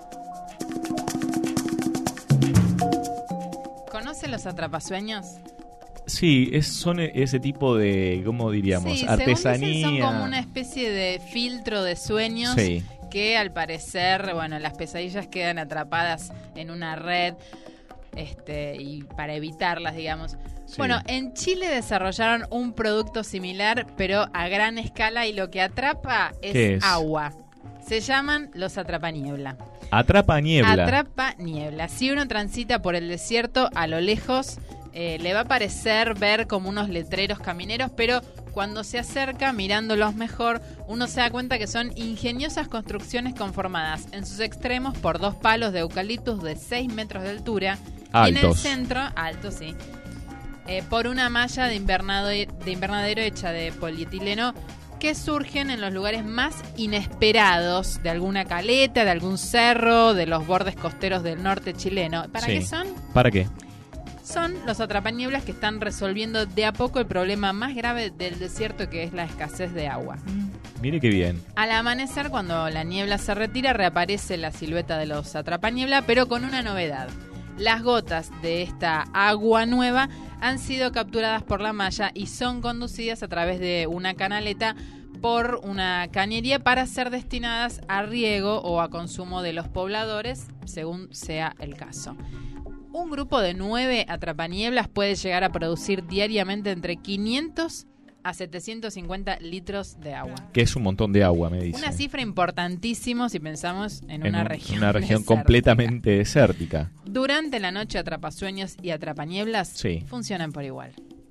¿Conoce los atrapasueños? Sí, es, son e- ese tipo de, ¿cómo diríamos? Sí, según Artesanía. dicen, son como una especie de filtro de sueños Sí. que al parecer, bueno, las pesadillas quedan atrapadas en una red, este, y para evitarlas, digamos. Sí. Bueno, en Chile desarrollaron un producto similar, pero a gran escala, y lo que atrapa ¿Qué es, es? agua. Se llaman los atrapaniebla. Atrapa niebla. Atrapa niebla. Si uno transita por el desierto, a lo lejos eh, le va a parecer ver como unos letreros camineros, pero cuando se acerca, mirándolos mejor, uno se da cuenta que son ingeniosas construcciones conformadas en sus extremos por dos palos de eucaliptus de seis metros de altura. Altos. Y en el centro, alto sí, eh, por una malla de invernadero, de invernadero hecha de polietileno, que surgen en los lugares más inesperados de alguna caleta, de algún cerro, de los bordes costeros del norte chileno. ¿Para Sí. qué son? ¿Para qué? Son los atrapanieblas que están resolviendo de a poco el problema más grave del desierto, que es la escasez de agua. Mire qué bien. Al amanecer, cuando la niebla se retira, reaparece la silueta de los atrapaniebla, pero con una novedad. Las gotas de esta agua nueva han sido capturadas por la malla y son conducidas a través de una canaleta por una cañería para ser destinadas a riego o a consumo de los pobladores, según sea el caso. Un grupo de nueve atrapanieblas puede llegar a producir diariamente entre quinientos a setecientos cincuenta litros de agua. Que es un montón de agua, me dice. Una cifra importantísima si pensamos en, En una un- región una región desértica. completamente desértica. Durante la noche, atrapasueños y atrapanieblas Sí. funcionan por igual.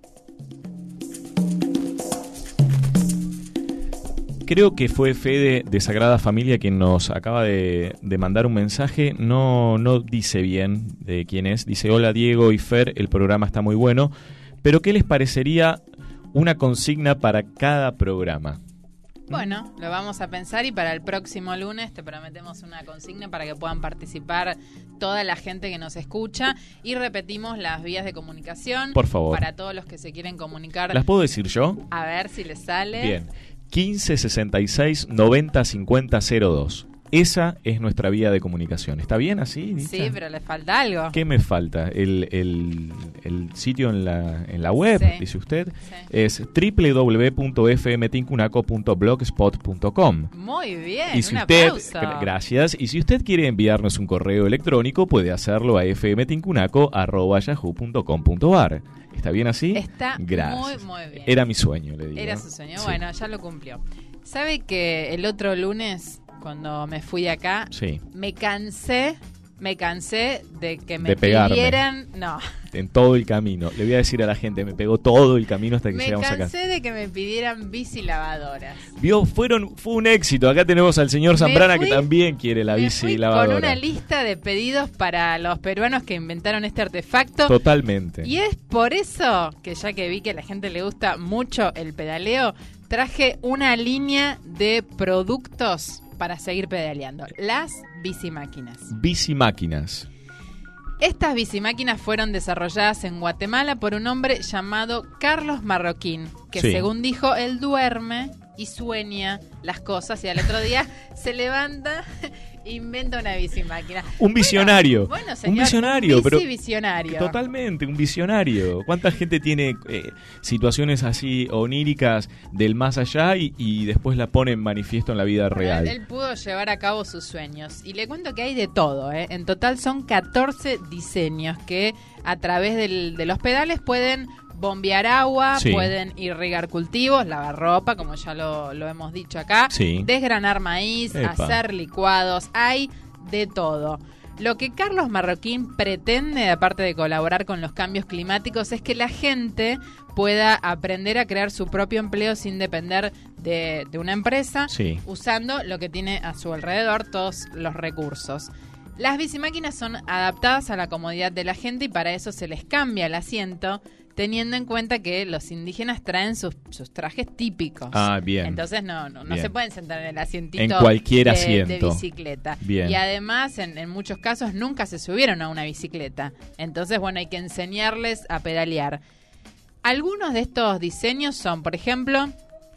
Creo que fue Fede de Sagrada Familia quien nos acaba de, de mandar un mensaje. No, no dice bien de quién es. Dice: hola Diego y Fer, el programa está muy bueno, pero ¿qué les parecería una consigna para cada programa? Bueno, lo vamos a pensar y para el próximo lunes te prometemos una consigna para que puedan participar toda la gente que nos escucha y repetimos las vías de comunicación. Por favor. Para todos los que se quieren comunicar. ¿Las puedo decir yo? A ver si les sale. Bien. quince sesenta y seis noventa cincuenta cero dos. Esa es nuestra vía de comunicación. ¿Está bien así, Dita? Sí, pero les falta algo. ¿Qué me falta? El, el, el sitio en la, en la web, Sí. dice usted, Sí. es doble u doble u doble u punto f m tincunaco punto blogspot punto com. Muy bien, Y si un usted, aplauso. gra- gracias. Y si usted quiere enviarnos un correo electrónico, puede hacerlo a f m tincunaco arroba yahoo punto com punto a r. ¿Está bien así? Está Gracias. muy, muy bien. Era mi sueño, le digo. Era su sueño. Sí. Bueno, ya lo cumplió. ¿Sabe que el otro lunes, cuando me fui acá, Sí. me cansé, me cansé de que me De pegarme. pidieran... No, En todo el camino. Le voy a decir a la gente, me pegó todo el camino hasta que me llegamos acá. cansé de que me pidieran bici lavadoras. Vio, fueron, fue un éxito. Acá tenemos al señor Zambrana fui- que también quiere la Me bici fui lavadora. con una lista de pedidos para los peruanos que inventaron este artefacto. Totalmente. Y es por eso que ya que vi que a la gente le gusta mucho el pedaleo, traje una línea de productos para seguir pedaleando. Las bicimáquinas. Bici máquinas. Estas bicimáquinas fueron desarrolladas en Guatemala por un hombre llamado Carlos Marroquín, que Sí. según dijo, él duerme y sueña las cosas y al otro día se levanta e inventa una bicimáquina. Un visionario. Bueno, un señor, visionario, un pero bicivisionario. totalmente, un visionario. ¿Cuánta gente tiene eh, situaciones así oníricas del más allá y, y después la pone en manifiesto en la vida real? Él, él pudo llevar a cabo sus sueños. Y le cuento que hay de todo, ¿eh? En total son catorce diseños que a través del- de los pedales pueden bombear agua, Sí. pueden irrigar cultivos, lavar ropa, como ya lo, lo hemos dicho acá, Sí. desgranar maíz, Epa. hacer licuados, hay de todo. Lo que Carlos Marroquín pretende, aparte de colaborar con los cambios climáticos, es que la gente pueda aprender a crear su propio empleo sin depender de, de una empresa, Sí. usando lo que tiene a su alrededor, todos los recursos. Las bicimáquinas son adaptadas a la comodidad de la gente y para eso se les cambia el asiento, teniendo en cuenta que los indígenas traen sus, sus trajes típicos. Ah, bien. Entonces no, no, no Bien. se pueden sentar en el asientito En cualquier de, asiento. de bicicleta. Bien. Y además, en, en muchos casos, nunca se subieron a una bicicleta. Entonces, bueno, hay que enseñarles a pedalear. Algunos de estos diseños son, por ejemplo,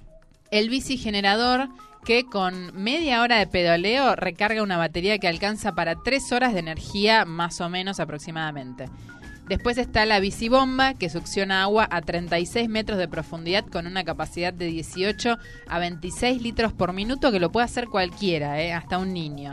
el bicigenerador, que con media hora de pedaleo recarga una batería que alcanza para tres horas de energía más o menos aproximadamente. Después está la bicibomba, que succiona agua a treinta y seis metros de profundidad con una capacidad de dieciocho a veintiséis litros por minuto, que lo puede hacer cualquiera, ¿eh? Hasta un niño.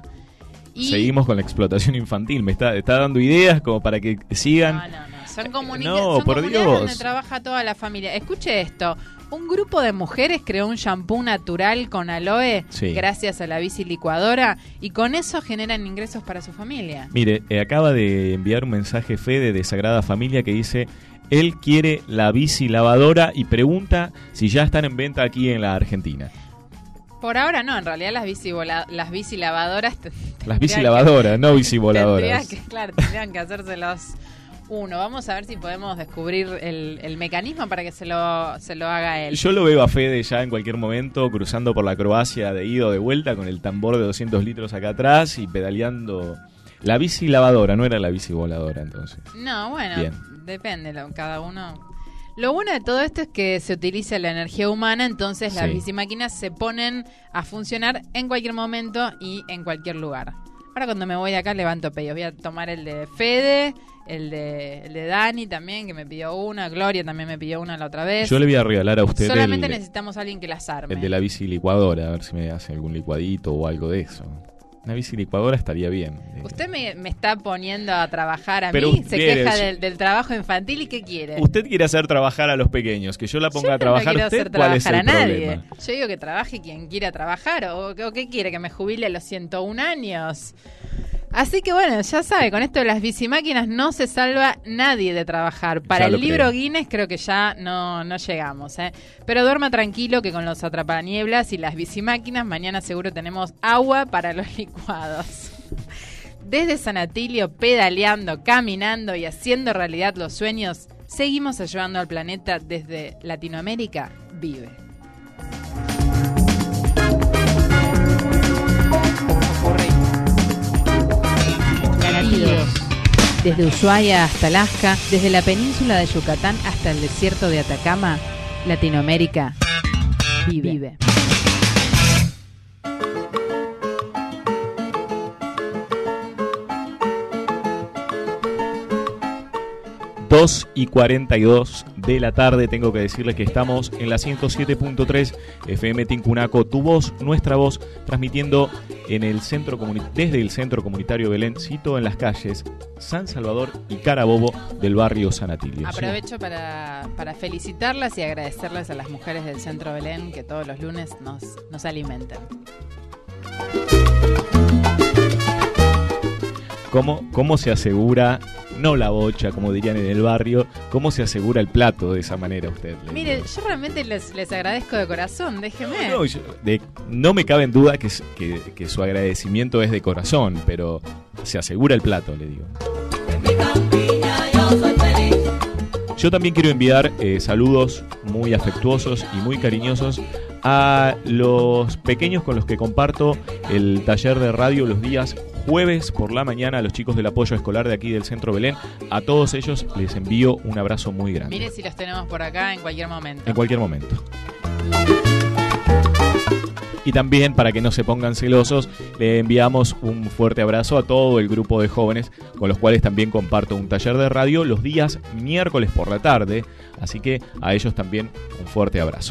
Y Seguimos con la explotación infantil. Me está, está dando ideas como para que sigan. No, no, no. Son, comunica- No, son por comunidades Dios. donde trabaja toda la familia. Escuche esto. Un grupo de mujeres creó un shampoo natural con aloe Sí. gracias a la bici licuadora y con eso generan ingresos para su familia. Mire, eh, acaba de enviar un mensaje Fede de Sagrada Familia que dice: él quiere la bici lavadora y pregunta si ya están en venta aquí en la Argentina. Por ahora no, en realidad las bici, vola- las bici lavadoras... te- Las bici tendrían lavadoras, que- no bici voladoras. Tendrían que, claro, tendrían que hacérselos uno. Vamos a ver si podemos descubrir el, el mecanismo para que se lo, se lo haga él. Yo lo veo a Fede ya en cualquier momento cruzando por la Croacia de ida o de vuelta con el tambor de doscientos litros acá atrás y pedaleando. La bici lavadora, no era la bici voladora entonces. No, bueno, Bien. depende, lo- cada uno... Lo bueno de todo esto es que se utiliza la energía humana, entonces las Sí. bicimáquinas se ponen a funcionar en cualquier momento y en cualquier lugar. Ahora cuando me voy de acá levanto pedidos. Voy a tomar el de Fede, el de, el de Dani también, que me pidió una, Gloria también me pidió una la otra vez. Yo le voy a regalar a usted Solamente el, necesitamos a alguien que las arme. el de la bici licuadora, a ver si me hace algún licuadito o algo de eso. Una bici licuadora estaría bien. Usted me, me está poniendo a trabajar a Pero mí, usted se quiere- queja del, del trabajo infantil y ¿qué quiere? Usted quiere hacer trabajar a los pequeños, que yo la ponga Yo a trabajar no quiero a usted, hacer ¿cuál es trabajar el a nadie. problema? Yo digo que trabaje quien quiera trabajar o, o qué quiere, que me jubile a los ciento un años. Así que bueno, ya sabe, con esto de las bicimáquinas no se salva nadie de trabajar. Para Ya el lo libro creo. Guinness creo que ya no, no llegamos, ¿eh? Pero duerma tranquilo que con los atrapanieblas y las bicimáquinas mañana seguro tenemos agua para los licuados. Desde San Atilio, pedaleando, caminando y haciendo realidad los sueños, seguimos ayudando al planeta desde Latinoamérica. Vive. Latidos. Desde Ushuaia hasta Alaska, desde la península de Yucatán hasta el desierto de Atacama, Latinoamérica vive. vive. dos y cuarenta y dos de la tarde, tengo que decirles que estamos en la ciento siete punto tres F M Tincunaco, tu voz, nuestra voz, transmitiendo en el centro comuni- desde el Centro Comunitario Belén, cito en las calles San Salvador y Carabobo del barrio San Atilio. Aprovecho para, para felicitarlas y agradecerles a las mujeres del Centro Belén que todos los lunes nos, nos alimentan. ¿Cómo, ¿Cómo se asegura, no la bocha, como dirían en el barrio, cómo se asegura el plato de esa manera usted? le Mire, digo? yo realmente les, les agradezco de corazón, déjeme. No, yo- de- no me cabe en duda que, s- que, que su agradecimiento es de corazón, pero se asegura el plato, le digo. Yo también quiero enviar eh, saludos muy afectuosos y muy cariñosos a los pequeños con los que comparto el taller de radio los días jueves por la mañana, a los chicos del apoyo escolar de aquí del Centro Belén. A todos ellos les envío un abrazo muy grande. Mire si los tenemos por acá en cualquier momento. En cualquier momento. Y también, para que no se pongan celosos, le enviamos un fuerte abrazo a todo el grupo de jóvenes con los cuales también comparto un taller de radio los días miércoles por la tarde. Así que a ellos también un fuerte abrazo.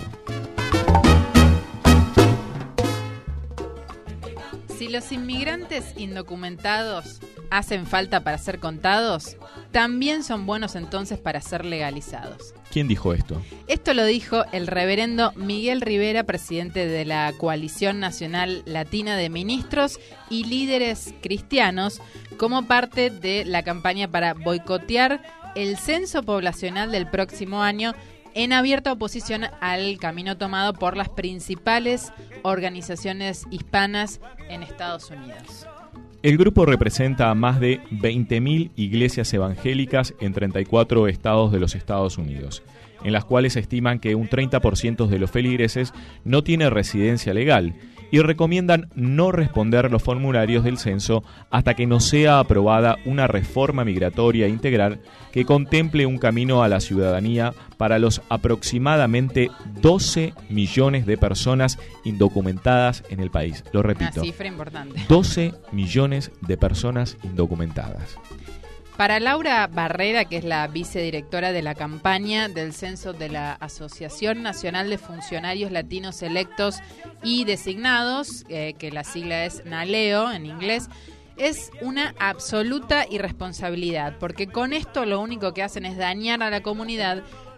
Si los inmigrantes indocumentados hacen falta para ser contados, también son buenos entonces para ser legalizados. ¿Quién dijo esto? Esto lo dijo el reverendo Miguel Rivera, presidente de la Coalición Nacional Latina de Ministros y Líderes Cristianos, como parte de la campaña para boicotear el censo poblacional del próximo año, en abierta oposición al camino tomado por las principales organizaciones hispanas en Estados Unidos. El grupo representa a más de veinte mil iglesias evangélicas en treinta y cuatro estados de los Estados Unidos, en las cuales estiman que un treinta por ciento de los feligreses no tiene residencia legal y recomiendan no responder los formularios del censo hasta que no sea aprobada una reforma migratoria integral que contemple un camino a la ciudadanía para los aproximadamente doce millones de personas indocumentadas en el país. Lo repito, Una cifra importante. doce millones de personas indocumentadas. Para Laura Barrera, que es la vicedirectora de la campaña del censo de la Asociación Nacional de Funcionarios Latinos Electos y Designados, eh, que la sigla es NALEO en inglés, es una absoluta irresponsabilidad, porque con esto lo único que hacen es dañar a la comunidad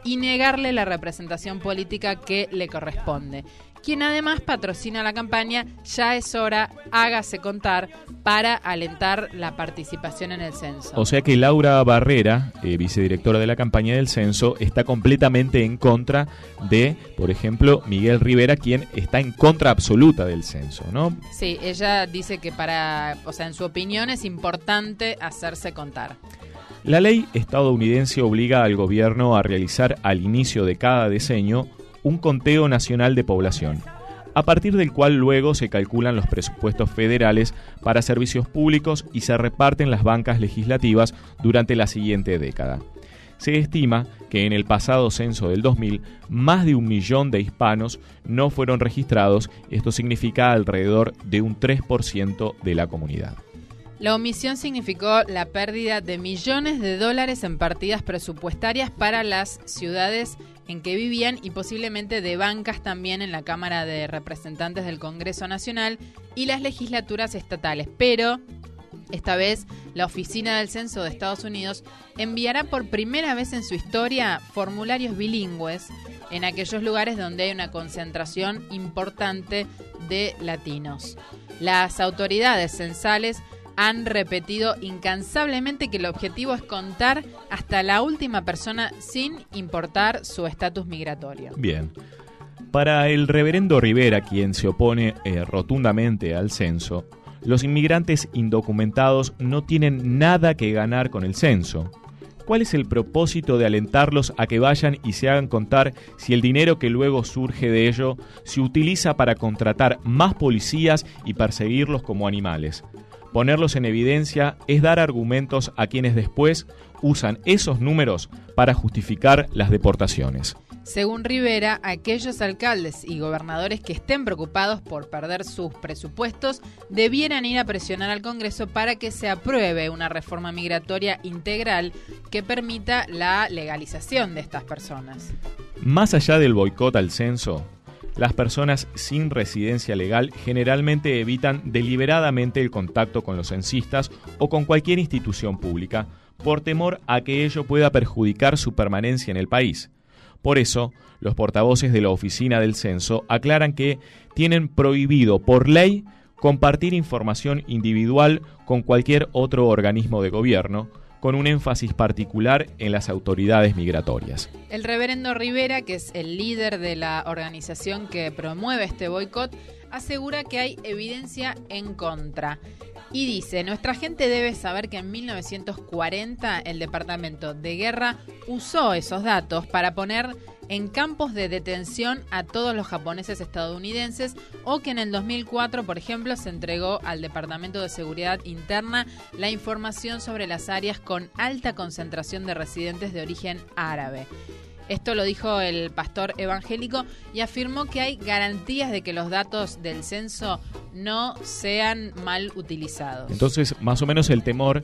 y negarle la representación política que le corresponde. Quien además patrocina la campaña Ya es hora, hágase contar, para alentar la participación en el censo. O sea que Laura Barrera, eh, vicedirectora de la campaña del censo, está completamente en contra de, por ejemplo, Miguel Rivera, quien está en contra absoluta del censo, ¿no? Sí, ella dice que para, o sea, en su opinión es importante hacerse contar. La ley estadounidense obliga al gobierno a realizar al inicio de cada decenio un conteo nacional de población, a partir del cual luego se calculan los presupuestos federales para servicios públicos y se reparten las bancas legislativas durante la siguiente década. Se estima que en el pasado censo del dos mil, más de un millón de hispanos no fueron registrados. Esto significa alrededor de un tres por ciento de la comunidad. La omisión significó la pérdida de millones de dólares en partidas presupuestarias para las ciudades en que vivían y posiblemente de bancas también en la Cámara de Representantes del Congreso Nacional y las legislaturas estatales. Pero esta vez la Oficina del Censo de Estados Unidos enviará por primera vez en su historia formularios bilingües en aquellos lugares donde hay una concentración importante de latinos. Las autoridades censales han repetido incansablemente que el objetivo es contar hasta la última persona sin importar su estatus migratorio. Bien. Para el reverendo Rivera, quien se opone eh, rotundamente al censo, los inmigrantes indocumentados no tienen nada que ganar con el censo. ¿Cuál es el propósito de alentarlos a que vayan y se hagan contar si el dinero que luego surge de ello se utiliza para contratar más policías y perseguirlos como animales? Ponerlos en evidencia es dar argumentos a quienes después usan esos números para justificar las deportaciones. Según Rivera, aquellos alcaldes y gobernadores que estén preocupados por perder sus presupuestos debieran ir a presionar al Congreso para que se apruebe una reforma migratoria integral que permita la legalización de estas personas. Más allá del boicot al censo, las personas sin residencia legal generalmente evitan deliberadamente el contacto con los censistas o con cualquier institución pública por temor a que ello pueda perjudicar su permanencia en el país. Por eso, los portavoces de la Oficina del Censo aclaran que tienen prohibido por ley compartir información individual con cualquier otro organismo de gobierno, con un énfasis particular en las autoridades migratorias. El reverendo Rivera, que es el líder de la organización que promueve este boicot, asegura que hay evidencia en contra. Y dice, nuestra gente debe saber que en mil novecientos cuarenta el Departamento de Guerra usó esos datos para poner en campos de detención a todos los japoneses estadounidenses, o que en el dos mil cuatro, por ejemplo, se entregó al Departamento de Seguridad Interna la información sobre las áreas con alta concentración de residentes de origen árabe. Esto lo dijo el pastor evangélico y afirmó que hay garantías de que los datos del censo no sean mal utilizados. Entonces, más o menos el temor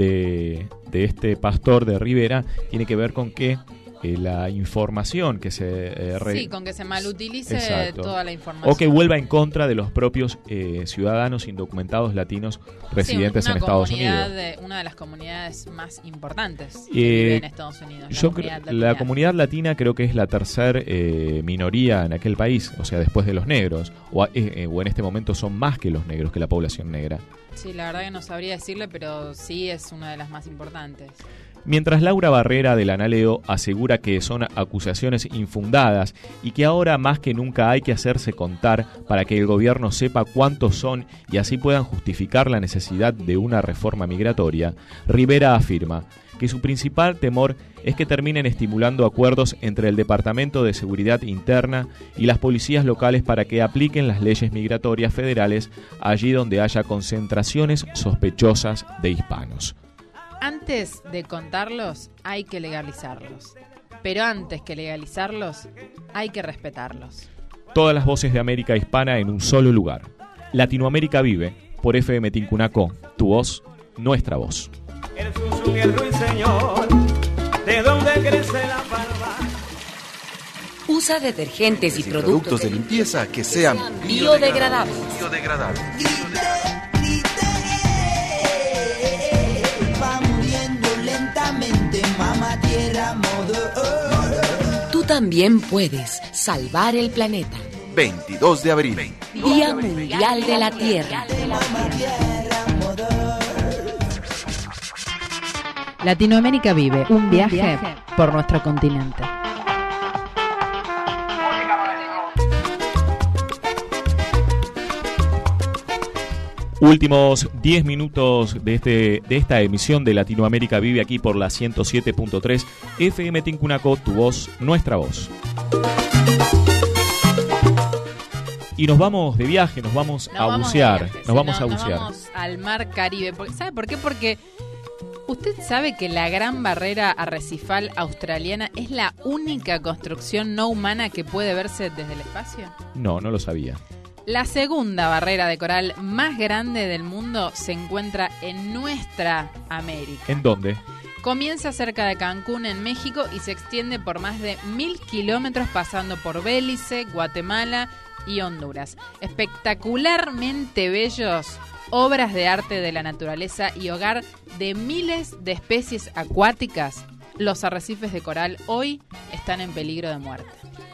de, de este pastor de Rivera tiene que ver con que eh, la información que se... Eh, re... Sí, con que se malutilice Exacto. toda la información. O que vuelva en contra de los propios eh, ciudadanos indocumentados latinos residentes sí, en Estados Unidos. De, una de las comunidades más importantes que eh, vive en Estados Unidos. La yo comunidad, creo, la comunidad latina creo que es la tercer eh, minoría en aquel país, o sea, después de los negros, o, eh, o en este momento son más que los negros, que la población negra. Sí, la verdad que no sabría decirle, pero sí es una de las más importantes. Mientras Laura Barrera del Analeo asegura que son acusaciones infundadas y que ahora más que nunca hay que hacerse contar para que el gobierno sepa cuántos son y así puedan justificar la necesidad de una reforma migratoria, Rivera afirma que su principal temor es que terminen estimulando acuerdos entre el Departamento de Seguridad Interna y las policías locales para que apliquen las leyes migratorias federales allí donde haya concentraciones sospechosas de hispanos. Antes de contarlos, hay que legalizarlos. Pero antes que legalizarlos, hay que respetarlos. Todas las voces de América Hispana en un solo lugar. Latinoamérica vive por F M Tincunaco. Tu voz, nuestra voz. El susun y el ruiseñor, ¿de dónde crece la barba? Usa detergentes y, y productos, productos de limpieza que sean biodegradables. biodegradables. Va muriendo lentamente, mamá tierra, modo. también puedes salvar el planeta. veintidós de abril. Día Mundial de la Tierra. Latinoamérica vive un viaje por nuestro continente. Últimos diez minutos de este de esta emisión de Latinoamérica Vive aquí por la ciento siete punto tres F M Tincunaco, tu voz, nuestra voz. Y nos vamos de viaje, nos vamos nos a vamos bucear, viaje, nos sí, vamos no, a bucear. Nos vamos al mar Caribe. ¿Sabe por qué? Porque usted sabe que la Gran Barrera Arrecifal australiana es la única construcción no humana que puede verse desde el espacio. No, no lo sabía. La segunda barrera de coral más grande del mundo se encuentra en nuestra América. ¿En dónde? Comienza cerca de Cancún, en México, y se extiende por más de mil kilómetros, pasando por Belice, Guatemala y Honduras. Espectacularmente bellos, obras de arte de la naturaleza y hogar de miles de especies acuáticas, los arrecifes de coral hoy están en peligro de muerte.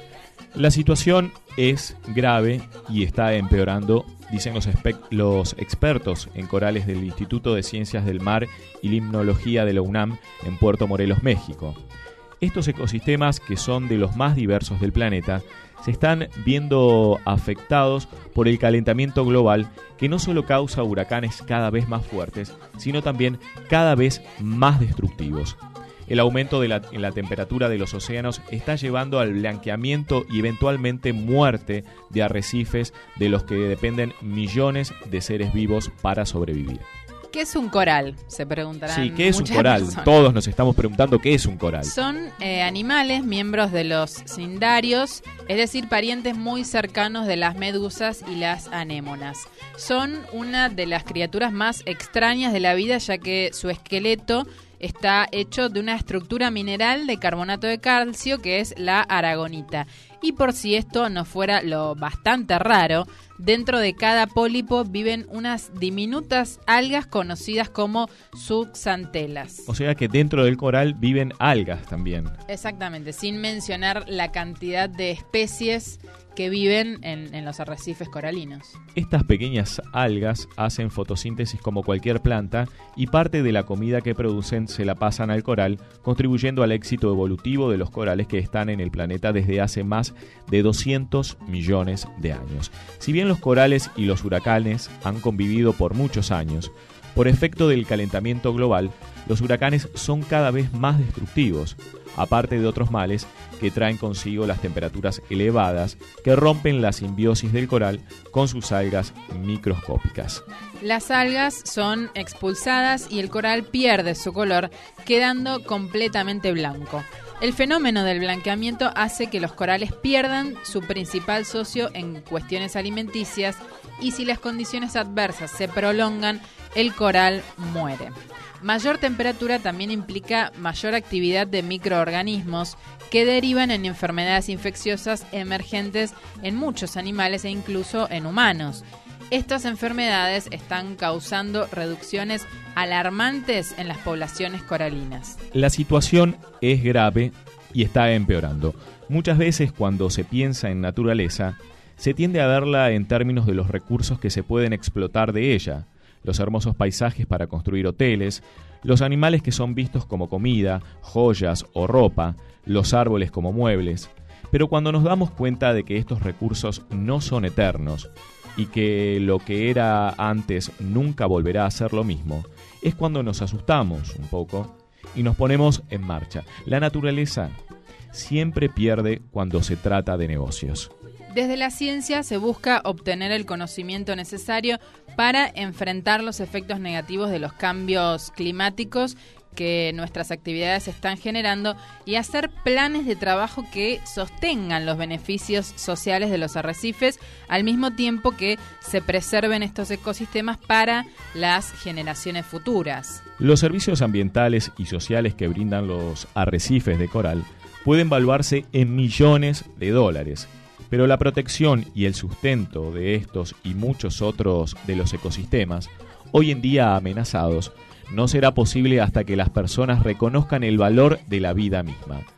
La situación es grave y está empeorando, dicen los, los expertos en corales del Instituto de Ciencias del Mar y Limnología de la UNAM en Puerto Morelos, México. Estos ecosistemas, que son de los más diversos del planeta, se están viendo afectados por el calentamiento global, que no solo causa huracanes cada vez más fuertes, sino también cada vez más destructivos. El aumento de la, en la temperatura de los océanos está llevando al blanqueamiento y eventualmente muerte de arrecifes de los que dependen millones de seres vivos para sobrevivir. ¿Qué es un coral? Se preguntarán. Sí, ¿qué es un muchas coral? personas. Todos nos estamos preguntando qué es un coral. Son eh, animales, miembros de los cnidarios, es decir, parientes muy cercanos de las medusas y las anémonas. Son una de las criaturas más extrañas de la vida, ya que su esqueleto está hecho de una estructura mineral de carbonato de calcio, que es la aragonita. Y por si esto no fuera lo bastante raro, dentro de cada pólipo viven unas diminutas algas conocidas como zooxantelas. O sea que dentro del coral viven algas también. Exactamente, sin mencionar la cantidad de especies que viven en, en los arrecifes coralinos. Estas pequeñas algas hacen fotosíntesis como cualquier planta y parte de la comida que producen se la pasan al coral, contribuyendo al éxito evolutivo de los corales que están en el planeta desde hace más de doscientos millones de años. Si bien los corales y los huracanes han convivido por muchos años, por efecto del calentamiento global, los huracanes son cada vez más destructivos, aparte de otros males que traen consigo las temperaturas elevadas que rompen la simbiosis del coral con sus algas microscópicas. Las algas son expulsadas y el coral pierde su color, quedando completamente blanco. El fenómeno del blanqueamiento hace que los corales pierdan su principal socio en cuestiones alimenticias, y si las condiciones adversas se prolongan, el coral muere. Mayor temperatura también implica mayor actividad de microorganismos que derivan en enfermedades infecciosas emergentes en muchos animales e incluso en humanos. Estas enfermedades están causando reducciones alarmantes en las poblaciones coralinas. La situación es grave y está empeorando. Muchas veces cuando se piensa en naturaleza, se tiende a verla en términos de los recursos que se pueden explotar de ella. Los hermosos paisajes para construir hoteles, los animales que son vistos como comida, joyas o ropa, los árboles como muebles. Pero cuando nos damos cuenta de que estos recursos no son eternos y que lo que era antes nunca volverá a ser lo mismo, es cuando nos asustamos un poco y nos ponemos en marcha. La naturaleza siempre pierde cuando se trata de negocios. Desde la ciencia se busca obtener el conocimiento necesario para enfrentar los efectos negativos de los cambios climáticos que nuestras actividades están generando y hacer planes de trabajo que sostengan los beneficios sociales de los arrecifes, al mismo tiempo que se preserven estos ecosistemas para las generaciones futuras. Los servicios ambientales y sociales que brindan los arrecifes de coral pueden valuarse en millones de dólares. Pero la protección y el sustento de estos y muchos otros de los ecosistemas, hoy en día amenazados, no será posible hasta que las personas reconozcan el valor de la vida misma.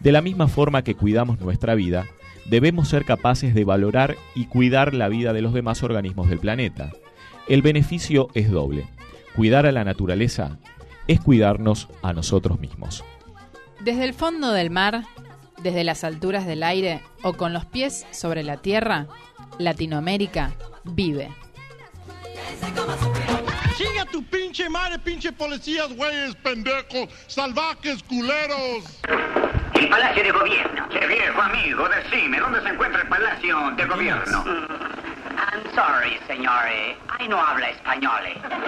De la misma forma que cuidamos nuestra vida, debemos ser capaces de valorar y cuidar la vida de los demás organismos del planeta. El beneficio es doble. Cuidar a la naturaleza es cuidarnos a nosotros mismos. Desde el fondo del mar, desde las alturas del aire o con los pies sobre la tierra, Latinoamérica vive. Chinga tu pinche madre, pinche policías, güeyes, pendejos, salvajes, culeros. El Palacio de Gobierno. Che viejo amigo, decime, ¿dónde se encuentra el Palacio de Gobierno? I'm sorry, señores. Ahí no habla español.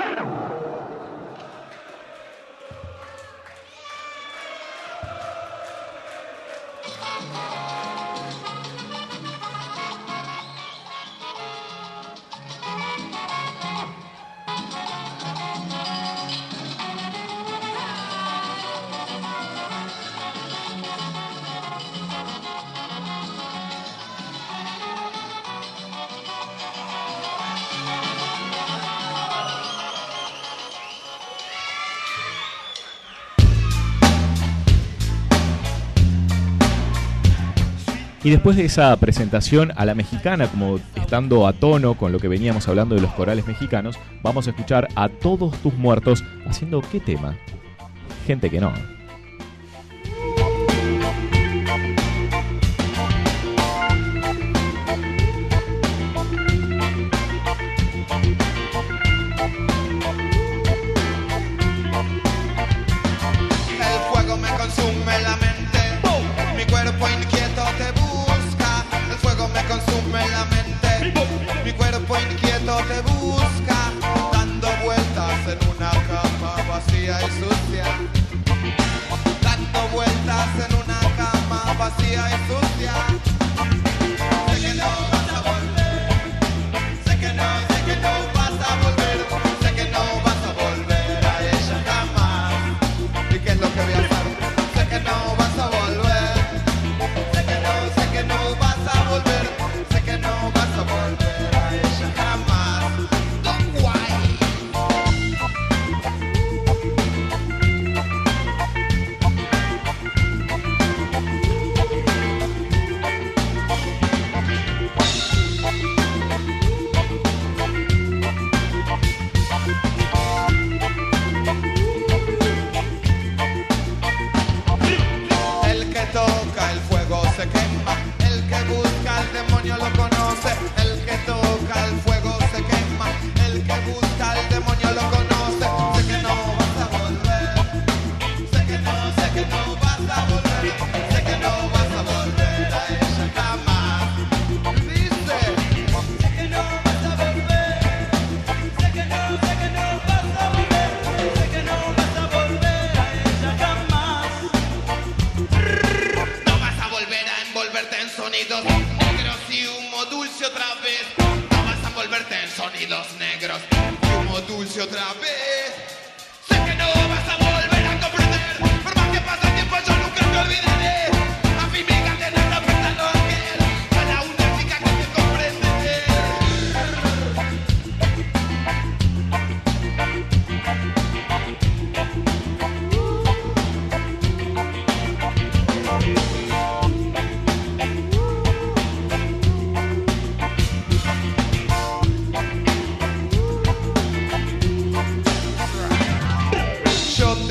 Y después de esa presentación a la mexicana, como estando a tono con lo que veníamos hablando de los corales mexicanos, vamos a escuchar a Todos Tus Muertos haciendo ¿qué tema? Gente que no. El fuego me consume la mente, mi cuerpo inquieto te busca. El fuego me consume la mente, mi cuerpo inquieto te busca. Dando vueltas en una cama vacía y sucia. Dando vueltas en una cama vacía y sucia. Sé que no vas a volver, sé que no, sé que no vas a volver, sé que no vas a volver a ella jamás. ¿Y qué es lo que voy a hacer? Sé que no vas a volver, sé que no, sé que no vas a volver, sé que no vas a volver a ella jamás. Don't worry. El que toca el fuego se quema, el que busca al demonio lo conoce. El que toca el fuego se quema, el que busca al demonio lo conoce. Sé que no vas a volver, sé que no, sé que no vas a volver, sé que no vas a volver a ella jamás. Dice, sé que no vas a volver, sé que no, sé que no vas a volver, sé que no vas a volver a ella jamás. No vas a volver a envolverte en sonidos negros y humo dulce otra vez. No vas a envolverte en sonidos negros y humo dulce otra vez. Sé que no vas a volver a comprender. Por más que pase el tiempo yo nunca te olvidaré. A mi amiga te nada afecta lo aquel, a la única que te comprende. Yo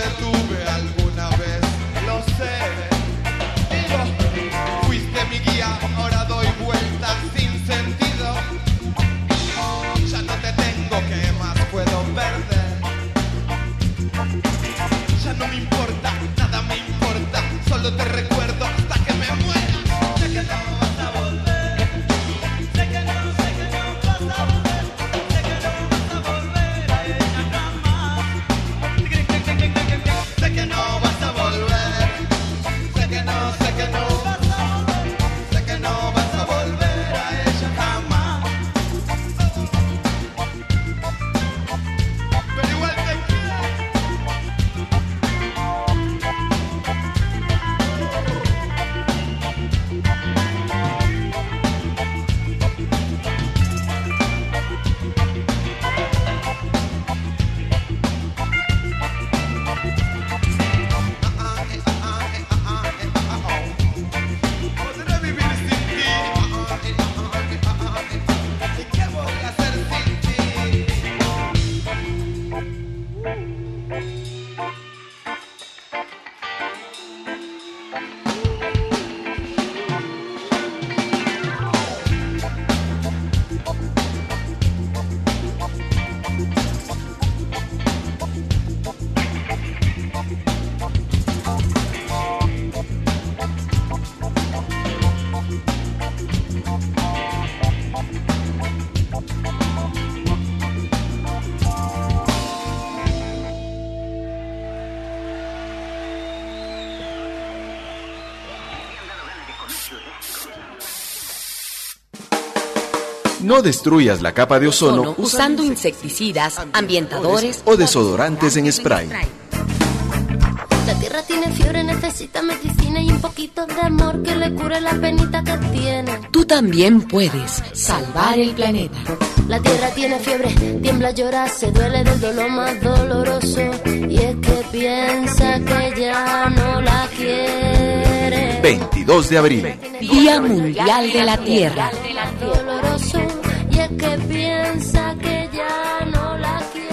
No destruyas la capa de ozono usando insecticidas, ambientadores o desodorantes en spray. La tierra tiene fiebre, necesita medicina y un poquito de amor que le cure la penita que tiene. Tú también puedes salvar el planeta. La tierra tiene fiebre, tiembla, llora, se duele del dolor más doloroso. Y es que piensa que ya no la quiere. veintidós de abril. Día Mundial de la Tierra. Doloroso, y es que piensa que ya no la quiere.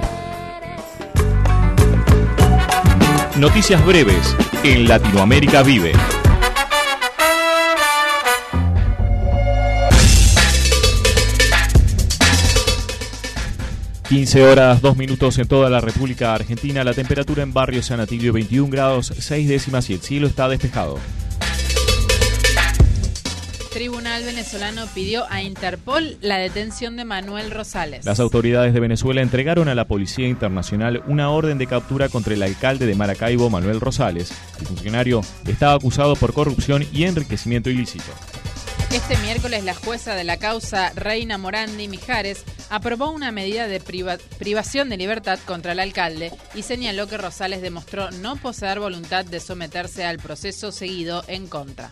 Noticias breves en Latinoamérica Vive. quince horas, dos minutos en toda la República Argentina. La temperatura en Barrio San Atilio veintiún grados, seis décimas y el cielo está despejado. Tribunal venezolano pidió a Interpol la detención de Manuel Rosales. Las autoridades de Venezuela entregaron a la Policía Internacional una orden de captura contra el alcalde de Maracaibo, Manuel Rosales. El funcionario estaba acusado por corrupción y enriquecimiento ilícito. Este miércoles la jueza de la causa Reina Morandi Mijares aprobó una medida de priva- privación de libertad contra el alcalde y señaló que Rosales demostró no poseer voluntad de someterse al proceso seguido en contra.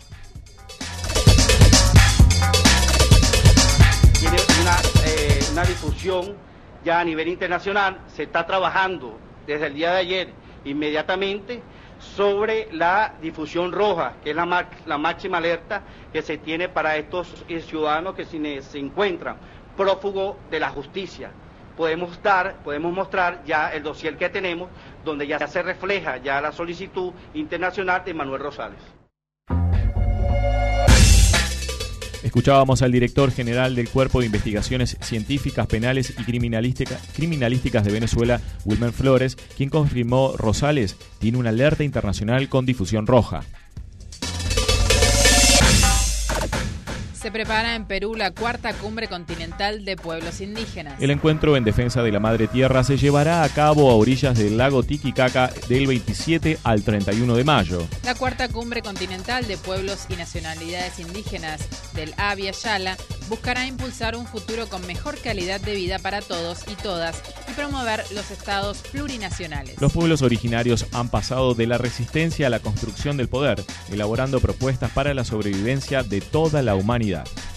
Tiene una, eh, una difusión ya a nivel internacional, se está trabajando desde el día de ayer inmediatamente sobre la difusión roja, que es la, ma- la máxima alerta que se tiene para estos eh, ciudadanos que se, se encuentran prófugos de la justicia. Podemos dar, podemos mostrar ya el dossier que tenemos, donde ya se refleja ya la solicitud internacional de Manuel Rosales. Escuchábamos al director general del Cuerpo de Investigaciones Científicas, Penales y Criminalística, Criminalísticas de Venezuela, Wilmer Flores, quien confirmó Rosales tiene una alerta internacional con difusión roja. Se prepara en Perú la cuarta cumbre continental de pueblos indígenas. El encuentro en defensa de la madre tierra se llevará a cabo a orillas del lago Titicaca del veintisiete al treinta y uno de mayo. La cuarta cumbre continental de pueblos y nacionalidades indígenas del Abya Yala buscará impulsar un futuro con mejor calidad de vida para todos y todas y promover los estados plurinacionales. Los pueblos originarios han pasado de la resistencia a la construcción del poder, elaborando propuestas para la sobrevivencia de toda la humanidad.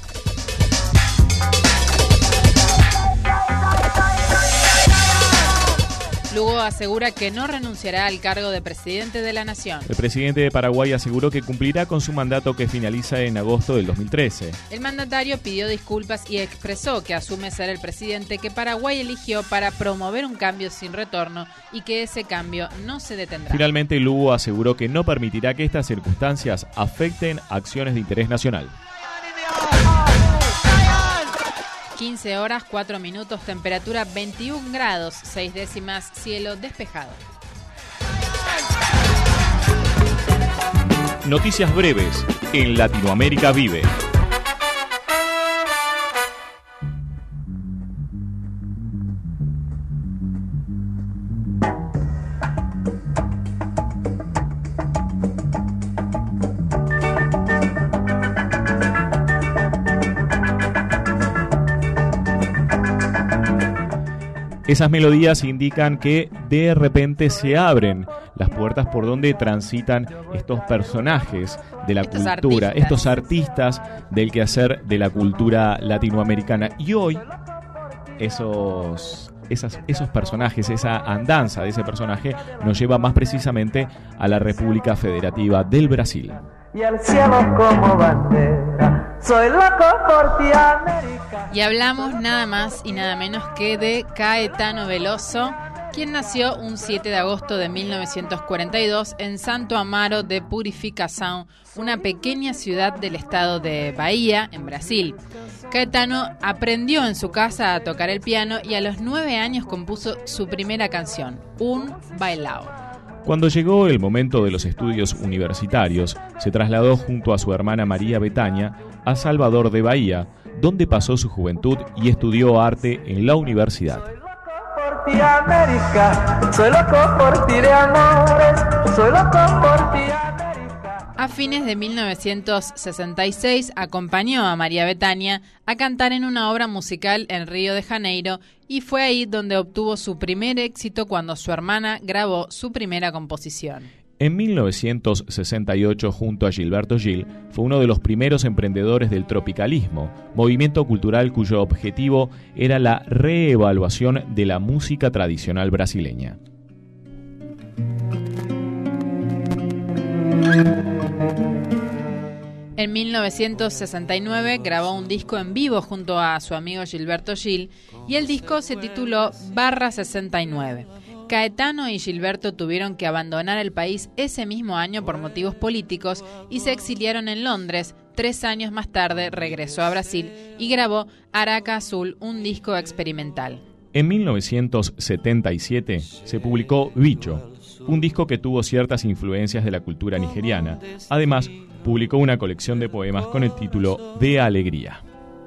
Lugo asegura que no renunciará al cargo de presidente de la nación. El presidente de Paraguay aseguró que cumplirá con su mandato que finaliza en agosto del dos mil trece. El mandatario pidió disculpas y expresó que asume ser el presidente que Paraguay eligió para promover un cambio sin retorno y que ese cambio no se detendrá. Finalmente, Lugo aseguró que no permitirá que estas circunstancias afecten acciones de interés nacional. quince horas, cuatro minutos, temperatura veintiún grados, seis décimas, cielo despejado. Noticias breves en Latinoamérica Vive. Esas melodías indican que de repente se abren las puertas por donde transitan estos personajes de la estos cultura, artistas. estos artistas del quehacer de la cultura latinoamericana. Y hoy, esos, esas, esos personajes, esa andanza de ese personaje nos lleva más precisamente a la República Federativa del Brasil. Y el cielo como bandera, soy loco por ti, América. Y hablamos nada más y nada menos que de Caetano Veloso, quien nació un siete de agosto de mil novecientos cuarenta y dos en Santo Amaro de Purificação, una pequeña ciudad del estado de Bahía, en Brasil. Caetano aprendió en su casa a tocar el piano y a los nueve años compuso su primera canción, Un Bailao. Cuando llegó el momento de los estudios universitarios, se trasladó junto a su hermana María Betania a Salvador de Bahía, donde pasó su juventud y estudió arte en la universidad. Soy loco por ti, América, soy loco por ti de amores, soy loco por ti, América. A fines de mil novecientos sesenta y seis acompañó a María Bethânia a cantar en una obra musical en Río de Janeiro y fue ahí donde obtuvo su primer éxito cuando su hermana grabó su primera composición. En mil novecientos sesenta y ocho, junto a Gilberto Gil, fue uno de los primeros emprendedores del tropicalismo, movimiento cultural cuyo objetivo era la reevaluación de la música tradicional brasileña. En mil novecientos sesenta y nueve grabó un disco en vivo junto a su amigo Gilberto Gil y el disco se tituló Barra sesenta y nueve. Caetano y Gilberto tuvieron que abandonar el país ese mismo año por motivos políticos y se exiliaron en Londres. Tres años más tarde regresó a Brasil y grabó Araca Azul, un disco experimental. En mil novecientos setenta y siete se publicó Bicho, un disco que tuvo ciertas influencias de la cultura nigeriana. Además, publicó una colección de poemas con el título De Alegría.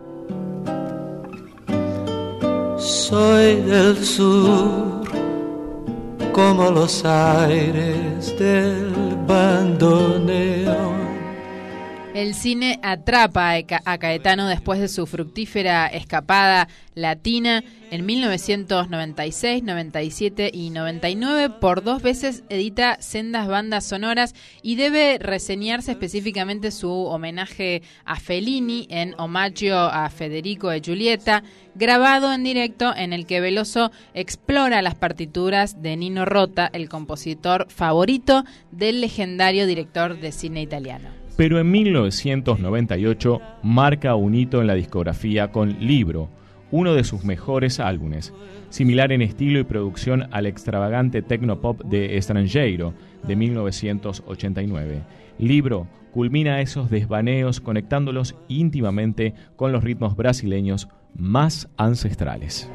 Soy del sur, como los aires del bandoneón. El cine atrapa a Caetano después de su fructífera escapada latina. En mil novecientos noventa y seis, noventa y siete y noventa y nueve por dos veces edita sendas bandas sonoras y debe reseñarse específicamente su homenaje a Fellini en Omaggio a Federico e Giulietta, grabado en directo en el que Veloso explora las partituras de Nino Rota, el compositor favorito del legendario director de cine italiano. Pero en mil novecientos noventa y ocho marca un hito en la discografía con Libro, uno de sus mejores álbumes, similar en estilo y producción al extravagante tecnopop de Estrangeiro de mil novecientos ochenta y nueve. Libro culmina esos desvaneos conectándolos íntimamente con los ritmos brasileños más ancestrales.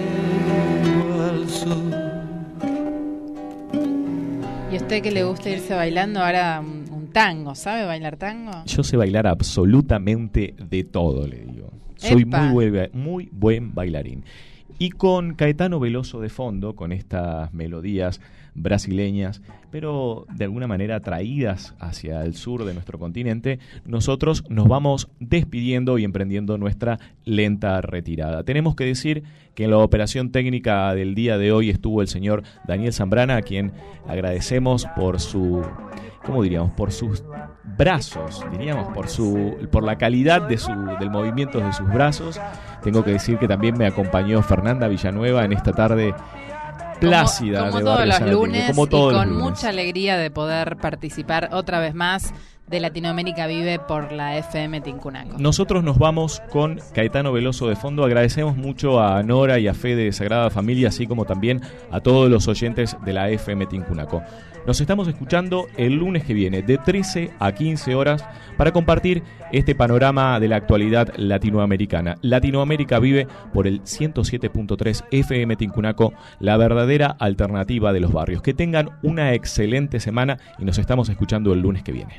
¿Y a usted que le gusta irse bailando ahora un, un tango? ¿Sabe bailar tango? Yo sé bailar absolutamente de todo, le digo. Soy muy buen, muy buen bailarín. Y con Caetano Veloso de fondo, con estas melodías brasileñas, pero de alguna manera traídas hacia el sur de nuestro continente, nosotros nos vamos despidiendo y emprendiendo nuestra lenta retirada. Tenemos que decir que en la operación técnica del día de hoy estuvo el señor Daniel Zambrana, a quien agradecemos por su, ¿cómo diríamos? Por sus brazos, diríamos, por su, por la calidad de su, del movimiento de sus brazos. Tengo que decir que también me acompañó Fernanda Villanueva en esta tarde plácida como, como de todos Barrio los San Martín, lunes como todos y con los lunes. Mucha alegría de poder participar otra vez más de Latinoamérica Vive por la F M Tincunaco. Nosotros nos vamos con Caetano Veloso de fondo. Agradecemos mucho a Nora y a Fede de Sagrada Familia, así como también a todos los oyentes de la F M Tincunaco. Nos estamos escuchando el lunes que viene de trece a quince horas para compartir este panorama de la actualidad latinoamericana. Latinoamérica Vive por el ciento siete punto tres F M Tincunaco, la verdadera alternativa de los barrios. Que tengan una excelente semana y nos estamos escuchando el lunes que viene.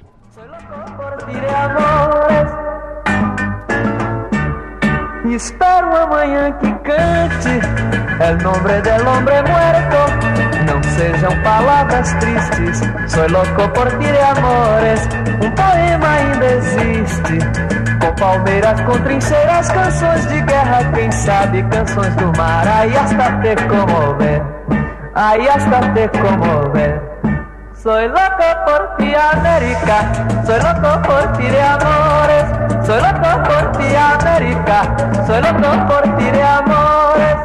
Y espero amanhã que cante el nombre del hombre muerto. Não sejam palavras tristes, soy loco por ti de amores. Um poema ainda existe, com palmeiras, com trincheiras, canções de guerra, quem sabe canções do mar. Aí hasta te comover, aí hasta te comover. Soy loco por ti, América, soy loco por ti de amores. Soy loco por ti, América, soy loco por ti de amores.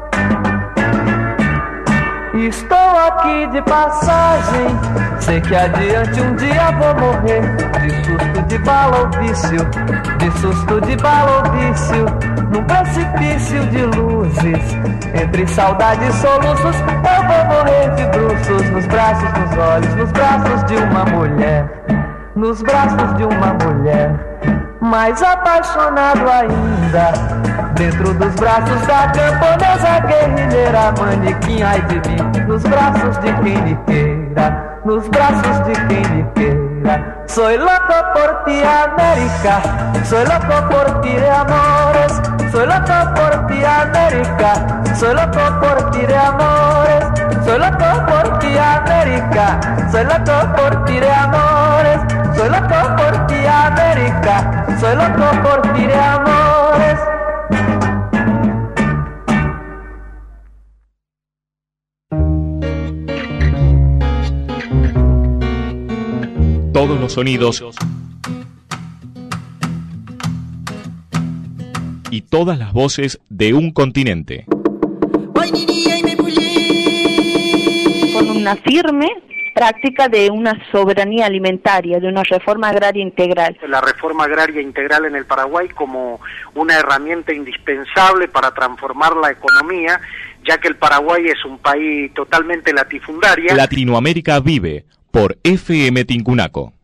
Estou aqui de passagem, sei que adiante um dia vou morrer. De susto de bala ou vício, de susto de bala ou vício, num precipício de luzes, entre saudade e soluços, eu vou morrer de bruços, nos braços, nos olhos, nos braços de uma mulher, nos braços de uma mulher. Mais apaixonado ainda, dentro dos braços da camponesa guerrilheira, manequim, ai de mim, nos braços de quem me queira, nos braços de quem me queira. Soy loco por ti, América, soy loco por ti de amores. Soy loco por ti, América, soy loco por ti de amores. Soy loco por ti, América, soy loco por ti de amores. Soy Soy loco por ti, América, soy loco por ti de amores. Todos los sonidos y todas las voces de un continente. Con una firme práctica de una soberanía alimentaria, de una reforma agraria integral. La reforma agraria integral en el Paraguay como una herramienta indispensable para transformar la economía, ya que el Paraguay es un país totalmente latifundario. Latinoamérica vive por F M Tincunaco.